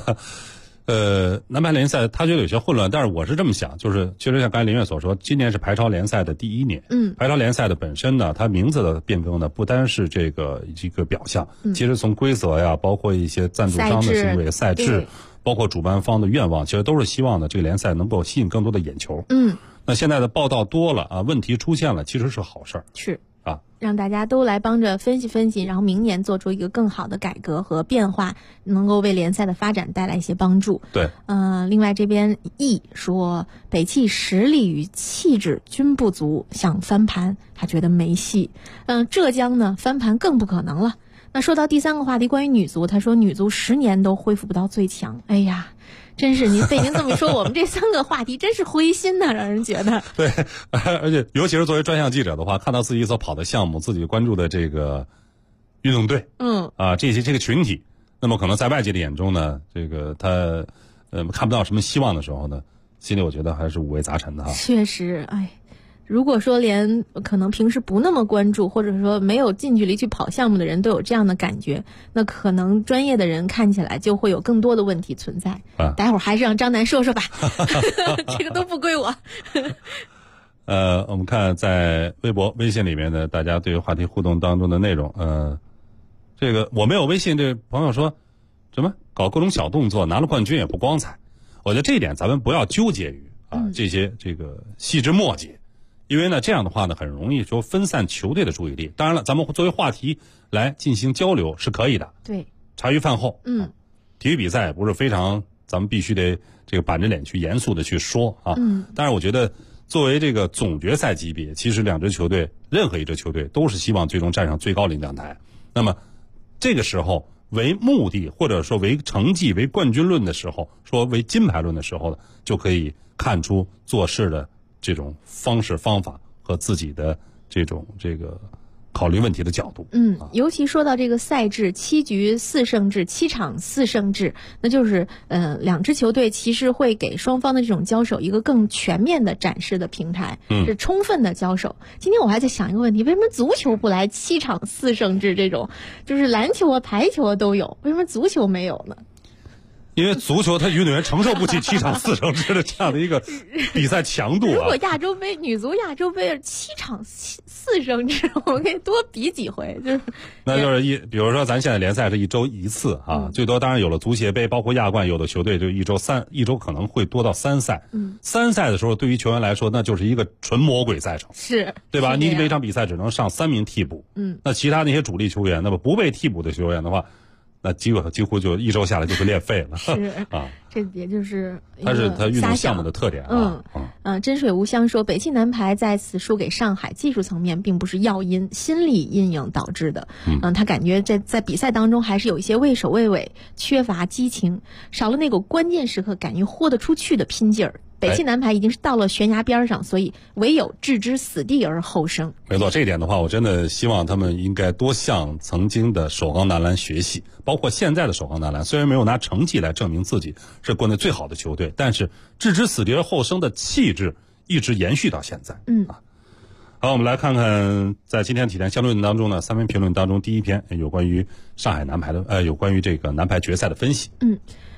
男排联赛他觉得有些混乱，但是我是这么想，就是确实像刚才林苑所说，今年是排超联赛的第1年。排超联赛的本身呢，它名字的变更呢，不单是这个一个表象，其实从规则呀，包括一些赞助商的行为、赛制，包括主办方的愿望，其实都是希望呢这个联赛能够吸引更多的眼球。那现在的报道多了啊，问题出现了，其实是好事儿。 是啊， 让大家都来帮着分析分析，然后明年做出一个更好的改革和变化，能够为联赛的发展带来一些帮助。 对， 另外这边易说，北汽实力与气质均不足，想翻盘他觉得没戏。浙江呢翻盘更不可能了。那说到第3个话题，关于女足，他说女足10年都恢复不到最强。哎呀，真是您被您这么一说，我们这3个话题真是灰心呐，让人觉得。 对，而且尤其是作为专项记者的话，看到自己所跑的项目，自己关注的这个运动队，这个群体，那么可能在外界的眼中呢，这个他看不到什么希望的时候呢，心里我觉得还是五味杂陈的哈。 确实，如果说连可能平时不那么关注，或者说没有近距离去跑项目的人都有这样的感觉，那可能专业的人看起来就会有更多的问题存在。待会儿还是让张楠说说吧，这个都不归我。 我们看在微博、微信里面的大家对话题互动当中的内容，这个我没有微信，这个朋友说什么搞各种小动作，拿了冠军也不光彩。我觉得这一点咱们不要纠结于这些这个细枝末节。因为呢，这样的话呢，很容易说分散球队的注意力。当然了，咱们作为话题来进行交流是可以的。 对， 茶余饭后，体育比赛不是非常，咱们必须得这个板着脸去严肃的去说啊。但是我觉得，作为这个总决赛级别，其实2支球队，任何一支球队都是希望最终站上最高领奖台。那么，这个时候为目的，或者说为成绩、为冠军论的时候，说为金牌论的时候呢，就可以看出做事的这种方式方法和自己的这个考虑问题的角度。 尤其说到这个赛制，7局4胜制，7场4胜制，那就是2支球队其实会给双方的这种交手一个更全面的展示的平台，是充分的交手。今天我还在想一个问题，为什么足球不来7场4胜制这种，就是篮球啊、排球啊都有，为什么足球没有呢？ 因为足球他运动员承受不起7场4胜制的这样的一个比赛强度啊。 如果亚洲杯女足亚洲杯7场4胜制，我们可以多比几回， 那就是比如说咱现在联赛是1周1次啊，最多当然有了足协杯，包括亚冠，有的球队就一周可能会多到3赛。3赛的时候，对于球员来说，那就是一个纯魔鬼赛程， 是对吧？你每场比赛只能上3名替补，那其他那些主力球员，那么不被替补的球员的话，那几乎就1周下来就会练废了。 是啊，这也就是它是它运动项目的特点啊。 真水无香说，北汽男排再次输给上海，技术层面并不是要因，心理阴影导致的。他感觉在比赛当中还是有一些畏首畏尾，缺乏激情，少了那个关键时刻敢于豁得出去的拼劲儿。北汽男排已经是到了悬崖边上，所以唯有置之死地而后生。 没错，这一点的话，我真的希望他们应该多向曾经的首钢男篮学习，包括现在的首钢男篮，虽然没有拿成绩来证明自己是国内最好的球队，但是置之死地而后生的气质一直延续到现在。好，我们来看看在今天体坛相论当中呢，3篇评论当中，第一篇有关于上海男排的有关于这个男排决赛的分析。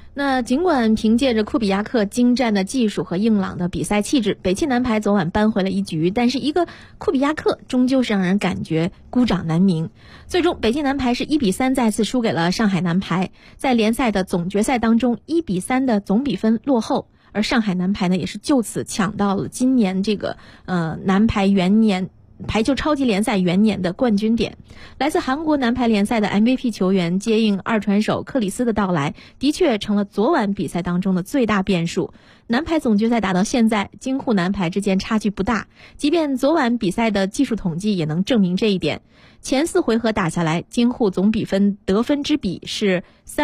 那尽管凭借着库比亚克精湛的技术和硬朗的比赛气质，北汽男排昨晚扳回了一局，但是一个库比亚克终究是让人感觉孤掌难鸣。最终北汽男排是1-3再次输给了上海男排，在联赛的总决赛当中1-3的总比分落后，而上海男排呢也是就此抢到了今年这个男排元年排球超级联赛元年的冠军点。来自韩国男排联赛的 MVP 球员接应二传手克里斯的到来，的确成了昨晚比赛当中的最大变数。男排总决赛打到现在，京沪男排之间差距不大，即便昨晚比赛的技术统计也能证明这一点。前4回合打下来，京沪总比分得分之比是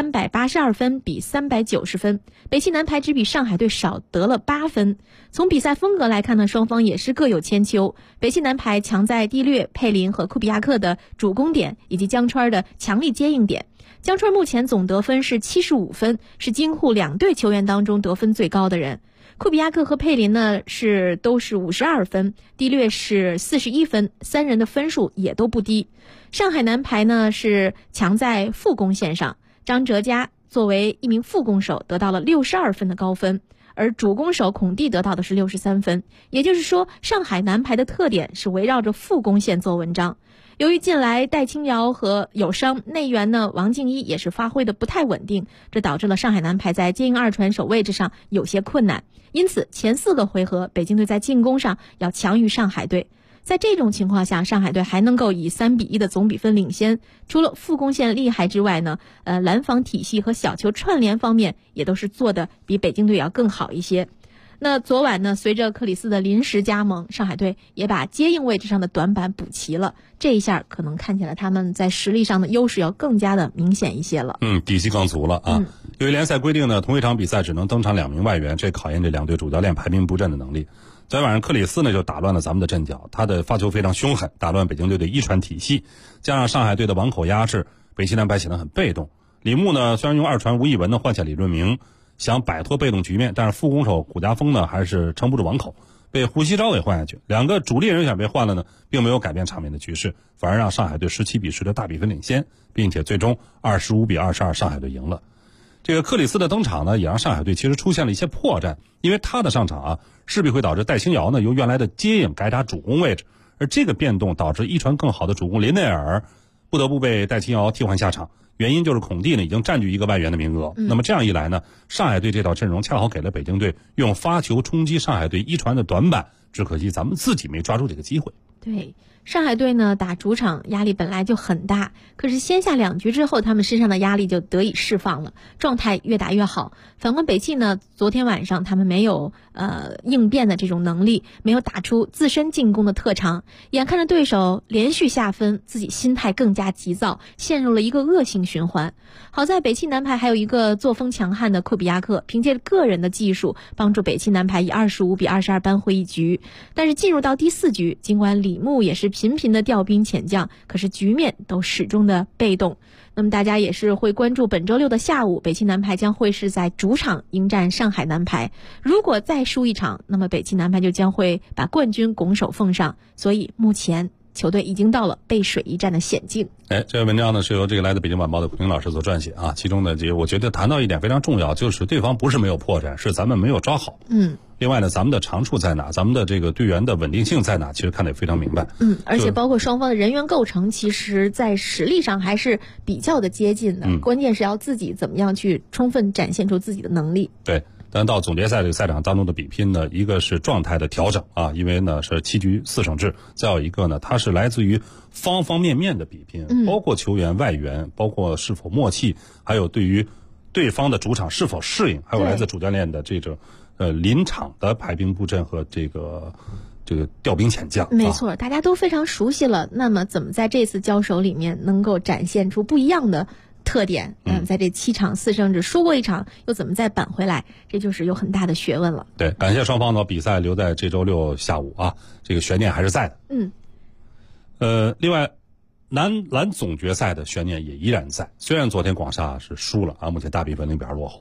382分比390分，北汽男排只比上海队少得了8分。从比赛风格来看呢，双方也是各有千秋。北汽男排强在蒂略、佩林和库比亚克的主攻点，以及江川的强力接应点。江川目前总得分是75分，是京沪2队球员当中得分最高的人。库比亚克和佩林呢都是52分，蒂略是41分，3人的分数也都不低。上海男排呢是强在副攻线上，张哲嘉作为一名副攻手得到了62分的高分，而主攻手孔蒂得到的是63分。也就是说，上海男排的特点是围绕着副攻线做文章。由于近来戴清瑶和有伤，内援呢王静一也是发挥的不太稳定，这导致了上海男排在接应二传手位置上有些困难。因此前4个回合北京队在进攻上要强于上海队。在这种情况下，上海队还能够以3-1的总比分领先。除了副攻线厉害之外呢，拦防体系和小球串联方面也都是做的比北京队要更好一些。那昨晚呢，随着克里斯的临时加盟，上海队也把接应位置上的短板补齐了。这一下可能看起来他们在实力上的优势要更加的明显一些了。 底气更足了啊。由于联赛规定呢，同一场比赛只能登场2名外援，这考验这2队主教练排兵布阵的能力。昨天晚上克里斯呢就打乱了咱们的阵脚，他的发球非常凶狠，打乱北京队的一传体系，加上上海队的网口压制，北汽男排显得很被动。李牧呢虽然用2传吴亦文呢换下李润明，想摆脱被动局面，但是副攻手古家峰呢还是撑不住网口，被胡锡昭给换下去。2个主力人选被换了呢，并没有改变场面的局势，反而让上海队17-10的大比分领先，并且最终25-22上海队赢了。这个克里斯的登场呢，也让上海队其实出现了一些破绽，因为他的上场啊，势必会导致戴清瑶呢由原来的接应改打主攻位置，而这个变动导致一传更好的主攻林内尔不得不被戴清瑶替换下场。原因就是孔蒂呢已经占据一个外援的名额，那么这样一来呢，上海队这套阵容恰好给了北京队用发球冲击上海队一传的短板，只可惜咱们自己没抓住这个机会。 对，上海队呢打主场压力本来就很大，可是先下2局之后，他们身上的压力就得以释放了，状态越打越好。反观北汽呢，昨天晚上他们没有应变的这种能力，没有打出自身进攻的特长，眼看着对手连续下分，自己心态更加急躁，陷入了一个恶性循环。好在北汽男排还有一个作风强悍的库比亚克，凭借个人的技术帮助北汽男排以25-22扳回一局。但是进入到第4局，尽管李牧也是频频的调兵遣将，可是局面都始终的被动。那么大家也是会关注本周6的下午，北汽男排将会是在主场迎战上海男排。如果再输一场，那么北汽男排就将会把冠军拱手奉上。所以目前球队已经到了背水一战的险境。 这篇文章呢是由这个来自北京晚报的古明老师所撰写啊，其中呢我觉得谈到一点非常重要，就是对方不是没有破绽，是咱们没有抓好。另外呢，咱们的长处在哪？咱们的这个队员的稳定性在哪？其实看得也非常明白。 而且包括双方的人员构成，其实在实力上还是比较的接近的。关键是要自己怎么样去充分展现出自己的能力。 对。但到总决赛这个赛场当中的比拼呢，一个是状态的调整啊，因为呢是7局4胜制，再有一个呢，它是来自于方方面面的比拼，包括球员、外援，包括是否默契，还有对于对方的主场是否适应，还有来自主教练的这种临场的排兵布阵和这个调兵遣将。 没错，大家都非常熟悉了。那么怎么在这次交手里面能够展现出不一样的特点？在这7场4胜制输过一场，又怎么再扳回来？这就是有很大的学问了。 对，感谢双方的比赛留在这周6下午啊，这个悬念还是在的。另外，男篮总决赛的悬念也依然在。虽然昨天广厦是输了啊，目前大比分0-2落后，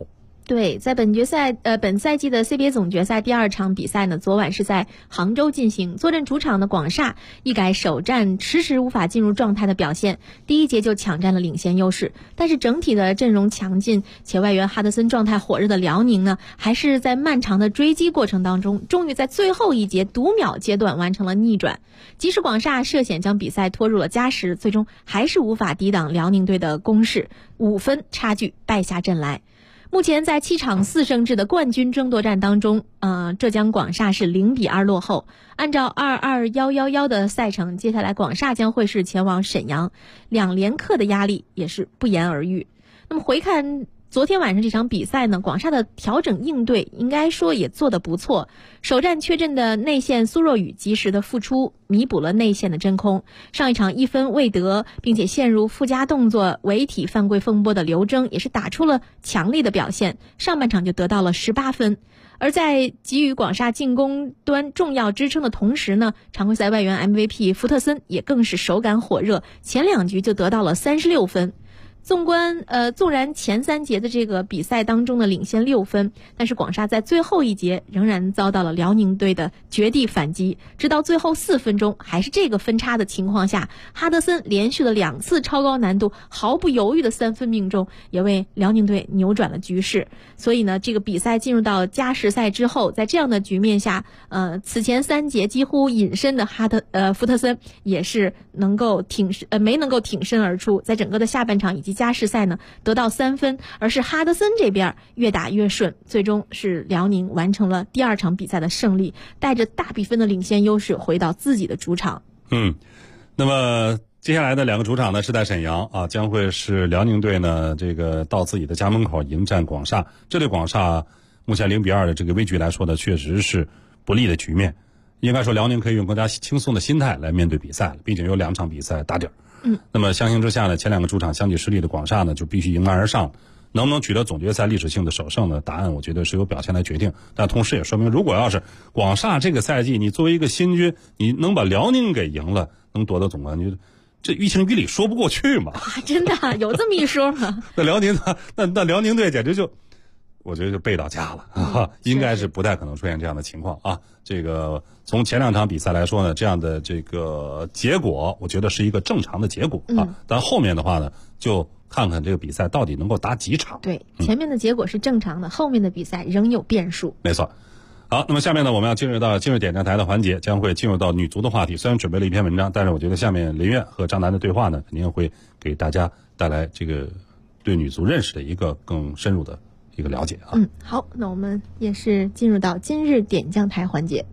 对，在本赛季的 CBA 总决赛第2场比赛呢，昨晚是在杭州进行。坐镇主场的广厦一改首战迟迟无法进入状态的表现，第1节就抢占了领先优势。但是整体的阵容强劲且外援哈德森状态火热的辽宁呢，还是在漫长的追击过程当中，终于在最后1节读秒阶段完成了逆转。即使广厦涉险将比赛拖入了加时，最终还是无法抵挡辽宁队的攻势，5分差距败下阵来。目前在7场4胜制的冠军争夺战当中，浙江广厦是0-2落后。按照2-2-1-1-1的赛程，接下来广厦将会是前往沈阳，2连客的压力也是不言而喻。那么回看昨天晚上这场比赛呢，广厦的调整应对应该说也做得不错。首战缺阵的内线苏若雨及时的复出，弥补了内线的真空。上一场1分未得，并且陷入附加动作违体犯规风波的刘铮也是打出了强力的表现，上半场就得到了18分。而在给予广厦进攻端重要支撑的同时呢，常规赛外援 MVP 福特森也更是手感火热，前2局就得到了36分。纵然前3节的这个比赛当中的领先6分，但是广厦在最后1节仍然遭到了辽宁队的绝地反击，直到最后4分钟还是这个分差的情况下，哈德森连续的2次超高难度毫不犹豫的3分命中，也为辽宁队扭转了局势。所以呢，这个比赛进入到加时赛之后，在这样的局面下，此前3节几乎隐身的福特森也是没能够挺身而出，在整个的下半场以及加时赛呢得到3分，而是哈德森这边越打越顺，最终是辽宁完成了第2场比赛的胜利，带着大比分的领先优势回到自己的主场。 那么接下来的2个主场呢是在沈阳啊，将会是辽宁队呢这个到自己的家门口迎战广厦。这对广厦目前0-2的这个危局来说呢，确实是不利的局面。应该说辽宁可以用更加轻松的心态来面对比赛了，毕竟有2场比赛打底儿。那么相形之下呢，前2个主场相继失利的广厦呢，就必须迎难而上。能不能取得总决赛历史性的首胜呢？答案我觉得是由表现来决定，但同时也说明，如果要是广厦这个赛季你作为一个新军，你能把辽宁给赢了，能夺得总冠军，这于情于理说不过去嘛？ 真的有这么一说吗？ 那辽宁队简直就，我觉得就背到家了，应该是不太可能出现这样的情况啊。这个从前2场比赛来说呢，这样的这个结果，我觉得是一个正常的结果啊。但后面的话呢，就看看这个比赛到底能够打几场。 对，前面的结果是正常的，后面的比赛仍有变数。 没错。好，那么下面呢，我们要进入到今日点将台的环节，将会进入到女足的话题。虽然准备了一篇文章，但是我觉得下面林苑和张楠的对话呢，肯定会给大家带来这个对女足认识的一个更深入的一个了解啊。 好，那我们也是进入到今日点将台环节。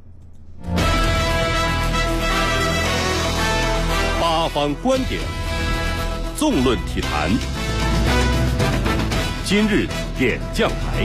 八方观点，纵论体坛，今日点将台。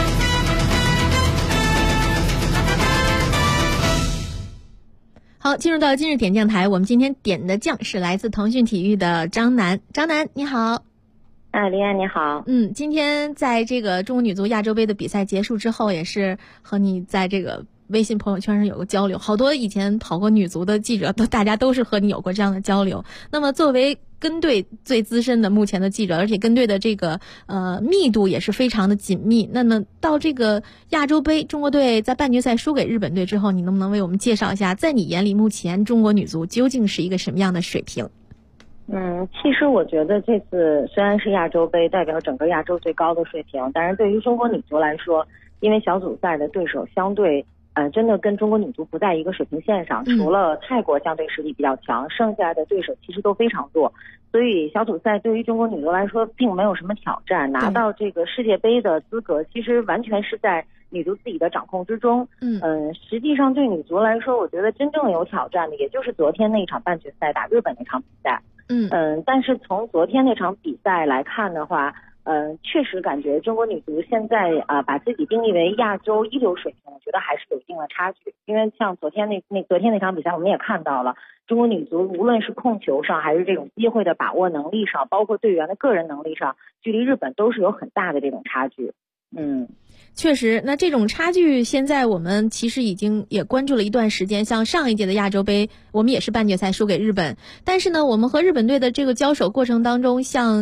好，进入到今日点将台，我们今天点的将是来自腾讯体育的张楠。张楠，你好。 林安你好。 今天在这个中国女足亚洲杯的比赛结束之后，也是和你在这个微信朋友圈上有个交流，好多以前跑过女足的记者大家都是和你有过这样的交流。那么作为跟队最资深的目前的记者，而且跟队的这个密度也是非常的紧密。那么到这个亚洲杯，中国队在半决赛输给日本队之后，你能不能为我们介绍一下，在你眼里目前中国女足究竟是一个什么样的水平？ 其实我觉得这次虽然是亚洲杯，代表整个亚洲最高的水平，但是对于中国女足来说，因为小组赛的对手相对真的跟中国女足不在一个水平线上，除了泰国相对实力比较强，剩下的对手其实都非常弱，所以小组赛对于中国女足来说并没有什么挑战，拿到这个世界杯的资格其实完全是在女足自己的掌控之中。实际上对女足来说，我觉得真正有挑战的也就是昨天那场半决赛打日本那场比赛。但是从昨天那场比赛来看的话，确实感觉中国女足现在把自己定义为亚洲一流水平，我觉得还是有一定的差距。因为像昨天那场比赛，我们也看到了中国女足无论是控球上，还是这种机会的把握能力上，包括队员的个人能力上，距离日本都是有很大的这种差距。 确实，那这种差距现在我们其实已经也关注了一段时间。像上一届的亚洲杯，我们也是半决赛输给日本，但是呢，我们和日本队的这个交手过程当中，像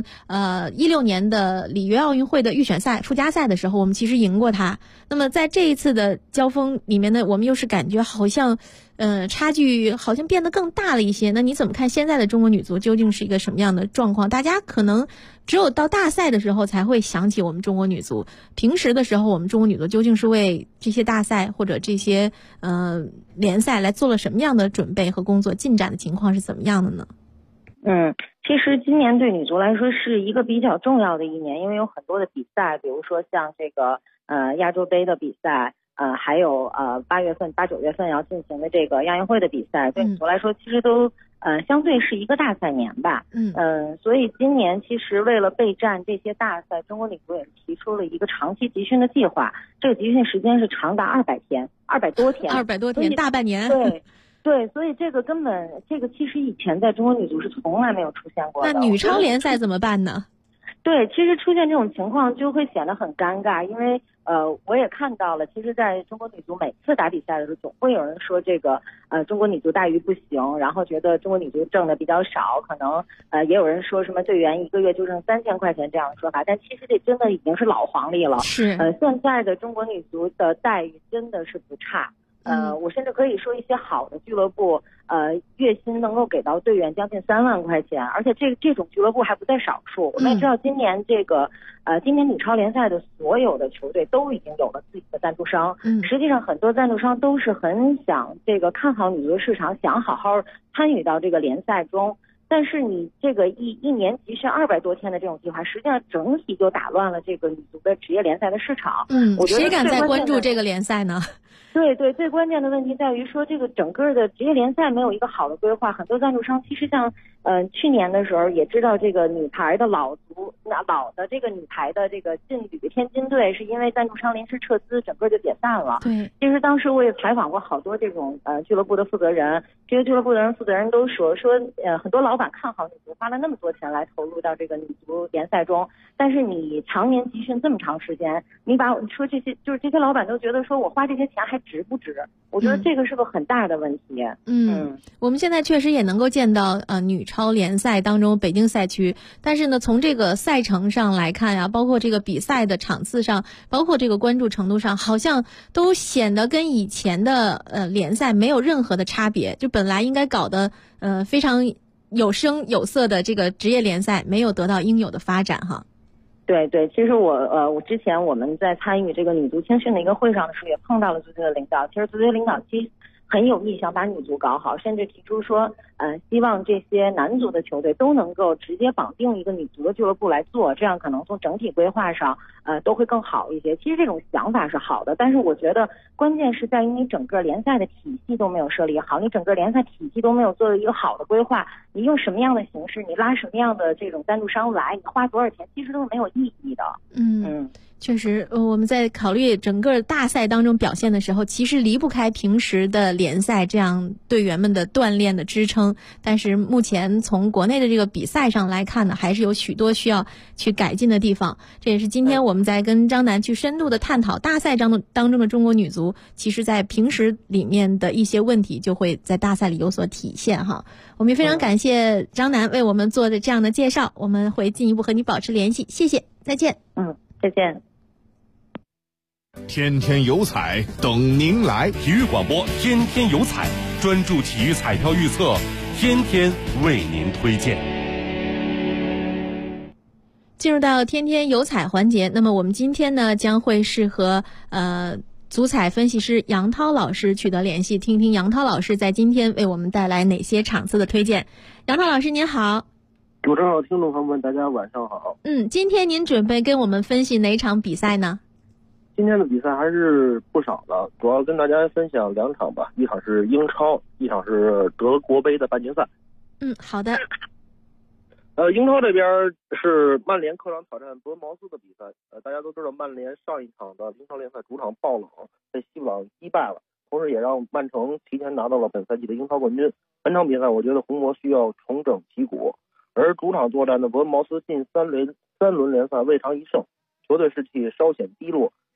16年的里约奥运会的预选赛附加赛的时候，我们其实赢过他。那么在这一次的交锋里面呢，我们又是感觉好像差距好像变得更大了一些。那你怎么看现在的中国女足究竟是一个什么样的状况？大家可能只有到大赛的时候才会想起我们中国女足，平时的时候我们中国女足究竟是为这些大赛或者这些联赛来做了什么样的准备和工作，进展的情况是怎么样的呢？ 其实今年对女足来说是一个比较重要的一年，因为有很多的比赛，比如说像这个亚洲杯的比赛，还有8月份、8、9月份要进行的这个亚运会的比赛，对女足来说其实都相对是一个大赛年吧。所以今年其实为了备战这些大赛，中国女足也是提出了一个长期集训的计划，这个集训时间是长达200天，200多天， 大半年。 对，所以这个其实以前在中国女足是从来没有出现过的。 那女超联赛怎么办呢？ 对，其实出现这种情况就会显得很尴尬，因为我也看到了，其实在中国女足每次打比赛的时候，总会有人说这个中国女足待遇不行，然后觉得中国女足挣的比较少，可能也有人说什么队员1个月就挣3000块钱这样的说法，但其实这真的已经是老黄历了。 是现在的中国女足的待遇真的是不差。我甚至可以说一些好的俱乐部，月薪能够给到队员将近3万块钱，而且这种俱乐部还不在少数。我们也知道今年今年女超联赛的所有的球队都已经有了自己的赞助商。实际上很多赞助商都是很想看好女足市场，想好好参与到这个联赛中。但是你这个一年集训200多天的这种计划，实际上整体就打乱了这个女足的职业联赛的市场。 我觉得谁敢再关注这个联赛呢？ 对，最关键的问题在于说，这个整个的职业联赛没有一个好的规划。很多赞助商其实像去年的时候也知道这个女排的老的这个女排的这个劲旅天津队是因为赞助商临时撤资，整个就解散了。 对， 其实当时我也采访过好多这种俱乐部的负责人，这些俱乐部的负责人都说很多老板看好女足，花了那么多钱来投入到这个女足联赛中，但是你常年集训这么长时间，你说这些老板都觉得说我花这些钱还值不值？我觉得这个是个很大的问题。 我们现在确实也能够见到女超联赛当中北京赛区，但是呢，从这个赛程上来看呀，包括这个比赛的场次上，包括这个关注程度上，好像都显得跟以前的联赛没有任何的差别。就本来应该搞得非常有声有色的这个职业联赛，没有得到应有的发展哈。 对，其实我之前我们在参与这个女足青训的一个会上的时候，也碰到了足协的领导。其实足协领导其实很有意想把女足搞好，甚至提出说，希望这些男足的球队都能够直接绑定一个女足的俱乐部来做，这样可能从整体规划上，都会更好一些。其实这种想法是好的，但是我觉得关键是在于你整个联赛的体系都没有设立好，你整个联赛体系都没有做一个好的规划，你用什么样的形式，你拉什么样的这种赞助商来，你花多少钱，其实都是没有意义的。 确实，我们在考虑整个大赛当中表现的时候，其实离不开平时的联赛这样队员们的锻炼的支撑。但是目前从国内的这个比赛上来看呢，还是有许多需要去改进的地方。这也是今天我们在跟张楠去深度的探讨大赛当中的中国女足，其实在平时里面的一些问题就会在大赛里有所体现哈。我们也非常感谢张楠为我们做的这样的介绍，我们会进一步和你保持联系，谢谢，再见。 再见。 天天有彩等您来， 体育广播天天有彩，专注体育彩票预测，天天为您推荐。 进入到天天有彩环节，那么我们今天呢将会是和足彩分析师杨涛老师取得联系，听听杨涛老师在今天为我们带来哪些场次的推荐。杨涛老师您好。 主持人好，听众朋友们大家晚上好。 今天您准备跟我们分析哪场比赛呢？ 今天的比赛还是不少的，主要跟大家分享2场吧，一场是英超，一场是德国杯的半决赛。 好的。 英超这边是曼联客场挑战伯恩茅斯的比赛。大家都知道曼联上一场的英超联赛主场爆冷，被西布朗击败了，同时也让曼城提前拿到了本赛季的英超冠军。本场比赛我觉得红魔需要重整旗鼓，而主场作战的伯恩茅斯近3轮联赛未尝一胜，球队士气稍显低落。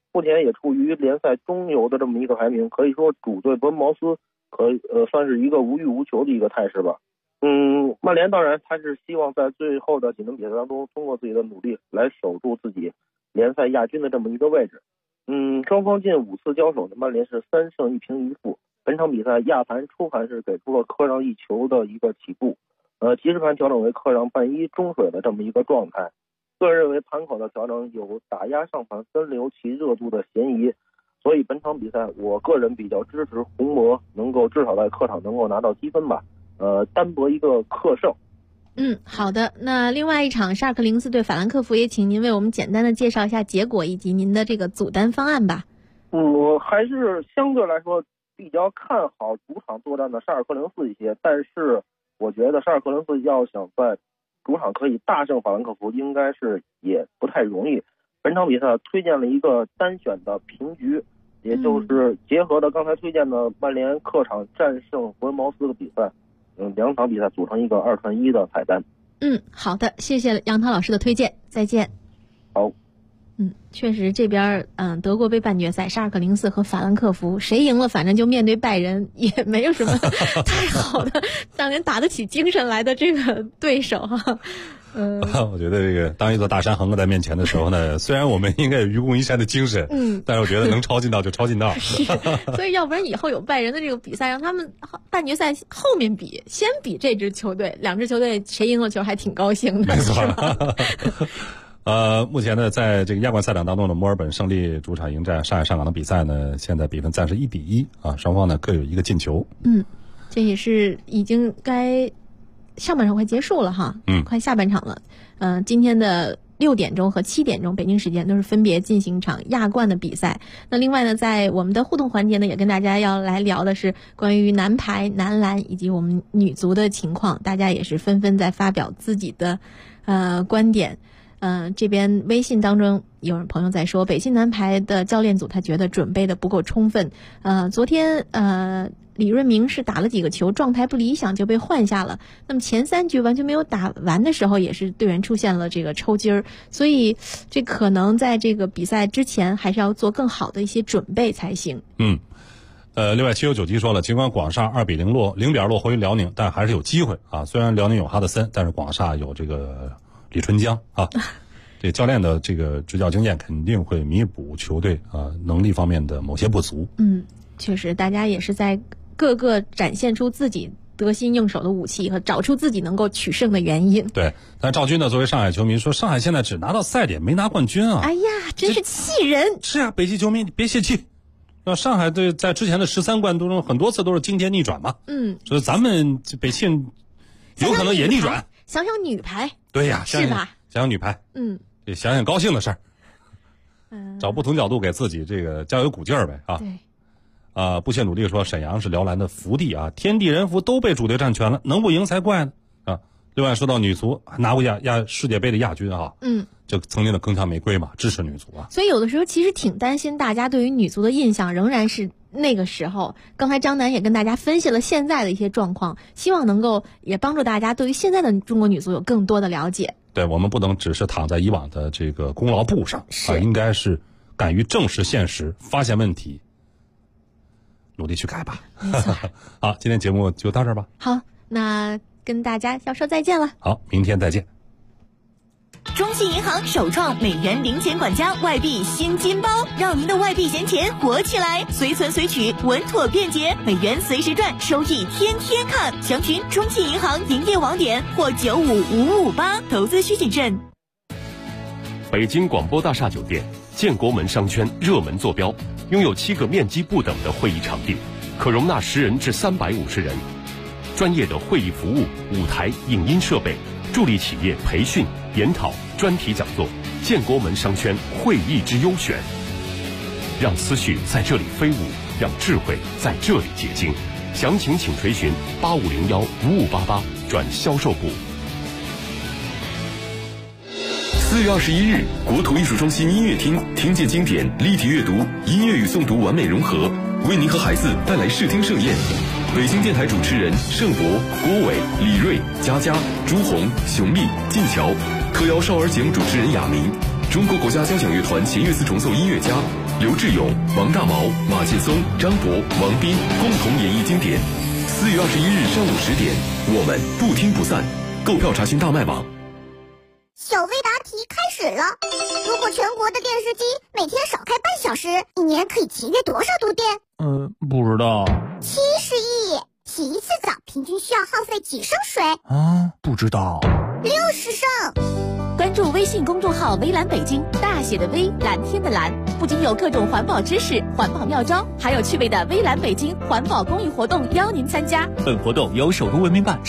目前也处于联赛中游的这么一个排名，可以说主队伯恩茅斯算是一个无欲无求的一个态势吧。曼联当然他是希望在最后的几轮比赛当中，通过自己的努力来守住自己联赛亚军的这么一个位置。双方近5次交手呢，曼联是3胜1平1负。本场比赛亚盘初盘是给出了客让1球的一个起步，即时盘调整为客让半一中水的这么一个状态。个人认为盘口的调整有打压上盘分流其热度的嫌疑，所以本场比赛我个人比较支持红魔能够至少在客场能够拿到积分吧，单博一个客胜。 好的。那另外一场沙尔克04对法兰克福，也请您为我们简单的介绍一下结果以及您的这个组单方案吧。 我还是相对来说比较看好主场作战的沙尔克04一些，但是我觉得沙尔克04要想在主场可以大胜法兰克福，应该是也不太容易。本场比赛推荐了一个单选的平局，也就是结合的刚才推荐的曼联客场战胜伯恩茅斯的比赛，2场比赛组成一个2串1的彩蛋。 好的，谢谢杨涛老师的推荐，再见。 好。 确实这边德国杯半决赛，沙尔克04和法兰克福谁赢了，反正就面对拜仁也没有什么太好的让人打得起精神来的这个对手哈。 我觉得这个当一座大山横在面前的时候呢，虽然我们应该有愚公移山的精神，但是我觉得能超近道就超近道。 所以要不然以后有拜仁的这个比赛，让他们半决赛后面比，先比这支球队，2支球队谁赢了球还挺高兴的，是吧？ 目前呢，在这个亚冠赛场当中呢，墨尔本胜利主场迎战上海上港的比赛呢，现在比分暂时1-1啊，双方呢各有一个进球。 这也是已经该上半场快结束了哈，快下半场了。今天的6点钟和7点钟北京时间都是分别进行一场亚冠的比赛。那另外呢，在我们的互动环节呢，也跟大家要来聊的是关于男排、男篮以及我们女足的情况，大家也是纷纷在发表自己的观点。这边微信当中有朋友在说，北信男排的教练组他觉得准备的不够充分。昨天李润明是打了几个球，状态不理想就被换下了。那么前3局完全没有打完的时候，也是队员出现了这个抽筋儿，所以这可能在这个比赛之前还是要做更好的一些准备才行。 另外799说了，尽管广厦2-0落后于辽宁，但还是有机会啊。虽然辽宁有哈德森，但是广厦有这个李春江啊，这教练的这个执教经验肯定会弥补球队能力方面的某些不足。 确实，大家也是在各个展现出自己得心应手的武器和找出自己能够取胜的原因。 对，但赵军呢，作为上海球迷说，上海现在只拿到赛点没拿冠军啊！ 哎呀，真是气人！ 是啊，北极球迷你别泄气。那上海队在之前的13冠中很多次都是惊天逆转嘛。所以咱们北信有可能也逆转。 想想女排， 对呀， 是吧？ 想想女排，得想想高兴的事儿，找不同角度给自己这个加油鼓劲儿呗啊！ 对， 不懈努力说沈阳是辽篮的福地啊，天地人福都被主队占全了，能不赢才怪呢啊！另外说到女足拿过世界杯的亚军啊，就曾经的铿锵玫瑰嘛，支持女足啊。 所以有的时候其实挺担心大家对于女足的印象仍然是那个时候。刚才张楠也跟大家分析了现在的一些状况，希望能够也帮助大家对于现在的中国女足有更多的了解。 对，我们不能只是躺在以往的这个功劳簿上啊，应该是敢于正视现实，发现问题，努力去改吧。 没错。 好，今天节目就到这儿吧。 好，那跟大家要说再见了。 好，明天再见。 中信银行首创美元零钱管家外币新金包，让您的外币闲钱活起来，随存随取稳妥便捷，美元随时赚，收益天天看。详询中信银行营业网点或955558，投资需谨慎。 北京广播大厦酒店建国门商圈热门坐标，拥有7个面积不等的会议场地，可容纳10人至350人，专业的会议服务、舞台、影音设备，助力企业培训、研讨、专题讲座。建国门商圈会议之优选，让思绪在这里飞舞，让智慧在这里结晶。详情请垂询85015588转销售部。4月21日，国土艺术中心音乐厅听见经典，立体阅读，音乐与诵读完美融合，为您和孩子带来视听盛宴。北京电台主持人盛博、郭伟、李瑞、佳佳、朱红、熊丽、晋桥，特邀少儿节目主持人雅明。 中国国家交响乐团弦乐四重奏音乐家刘志勇、王大毛、马劲松、张博、王斌共同演绎经典。4月21日上午10点，我们不听不散。购票查询大麦网。 小微答题开始了。如果全国的电视机每天少开半小时，一年可以节约多少度电？ 不知道。 70亿。洗一次澡平均需要耗费几升水？ 不知道。 60升。 关注微信公众号微蓝北京，大写的微，蓝天的蓝，不仅有各种环保知识、环保妙招，还有趣味的微蓝北京环保公益活动邀您参加。 本活动由首都文明办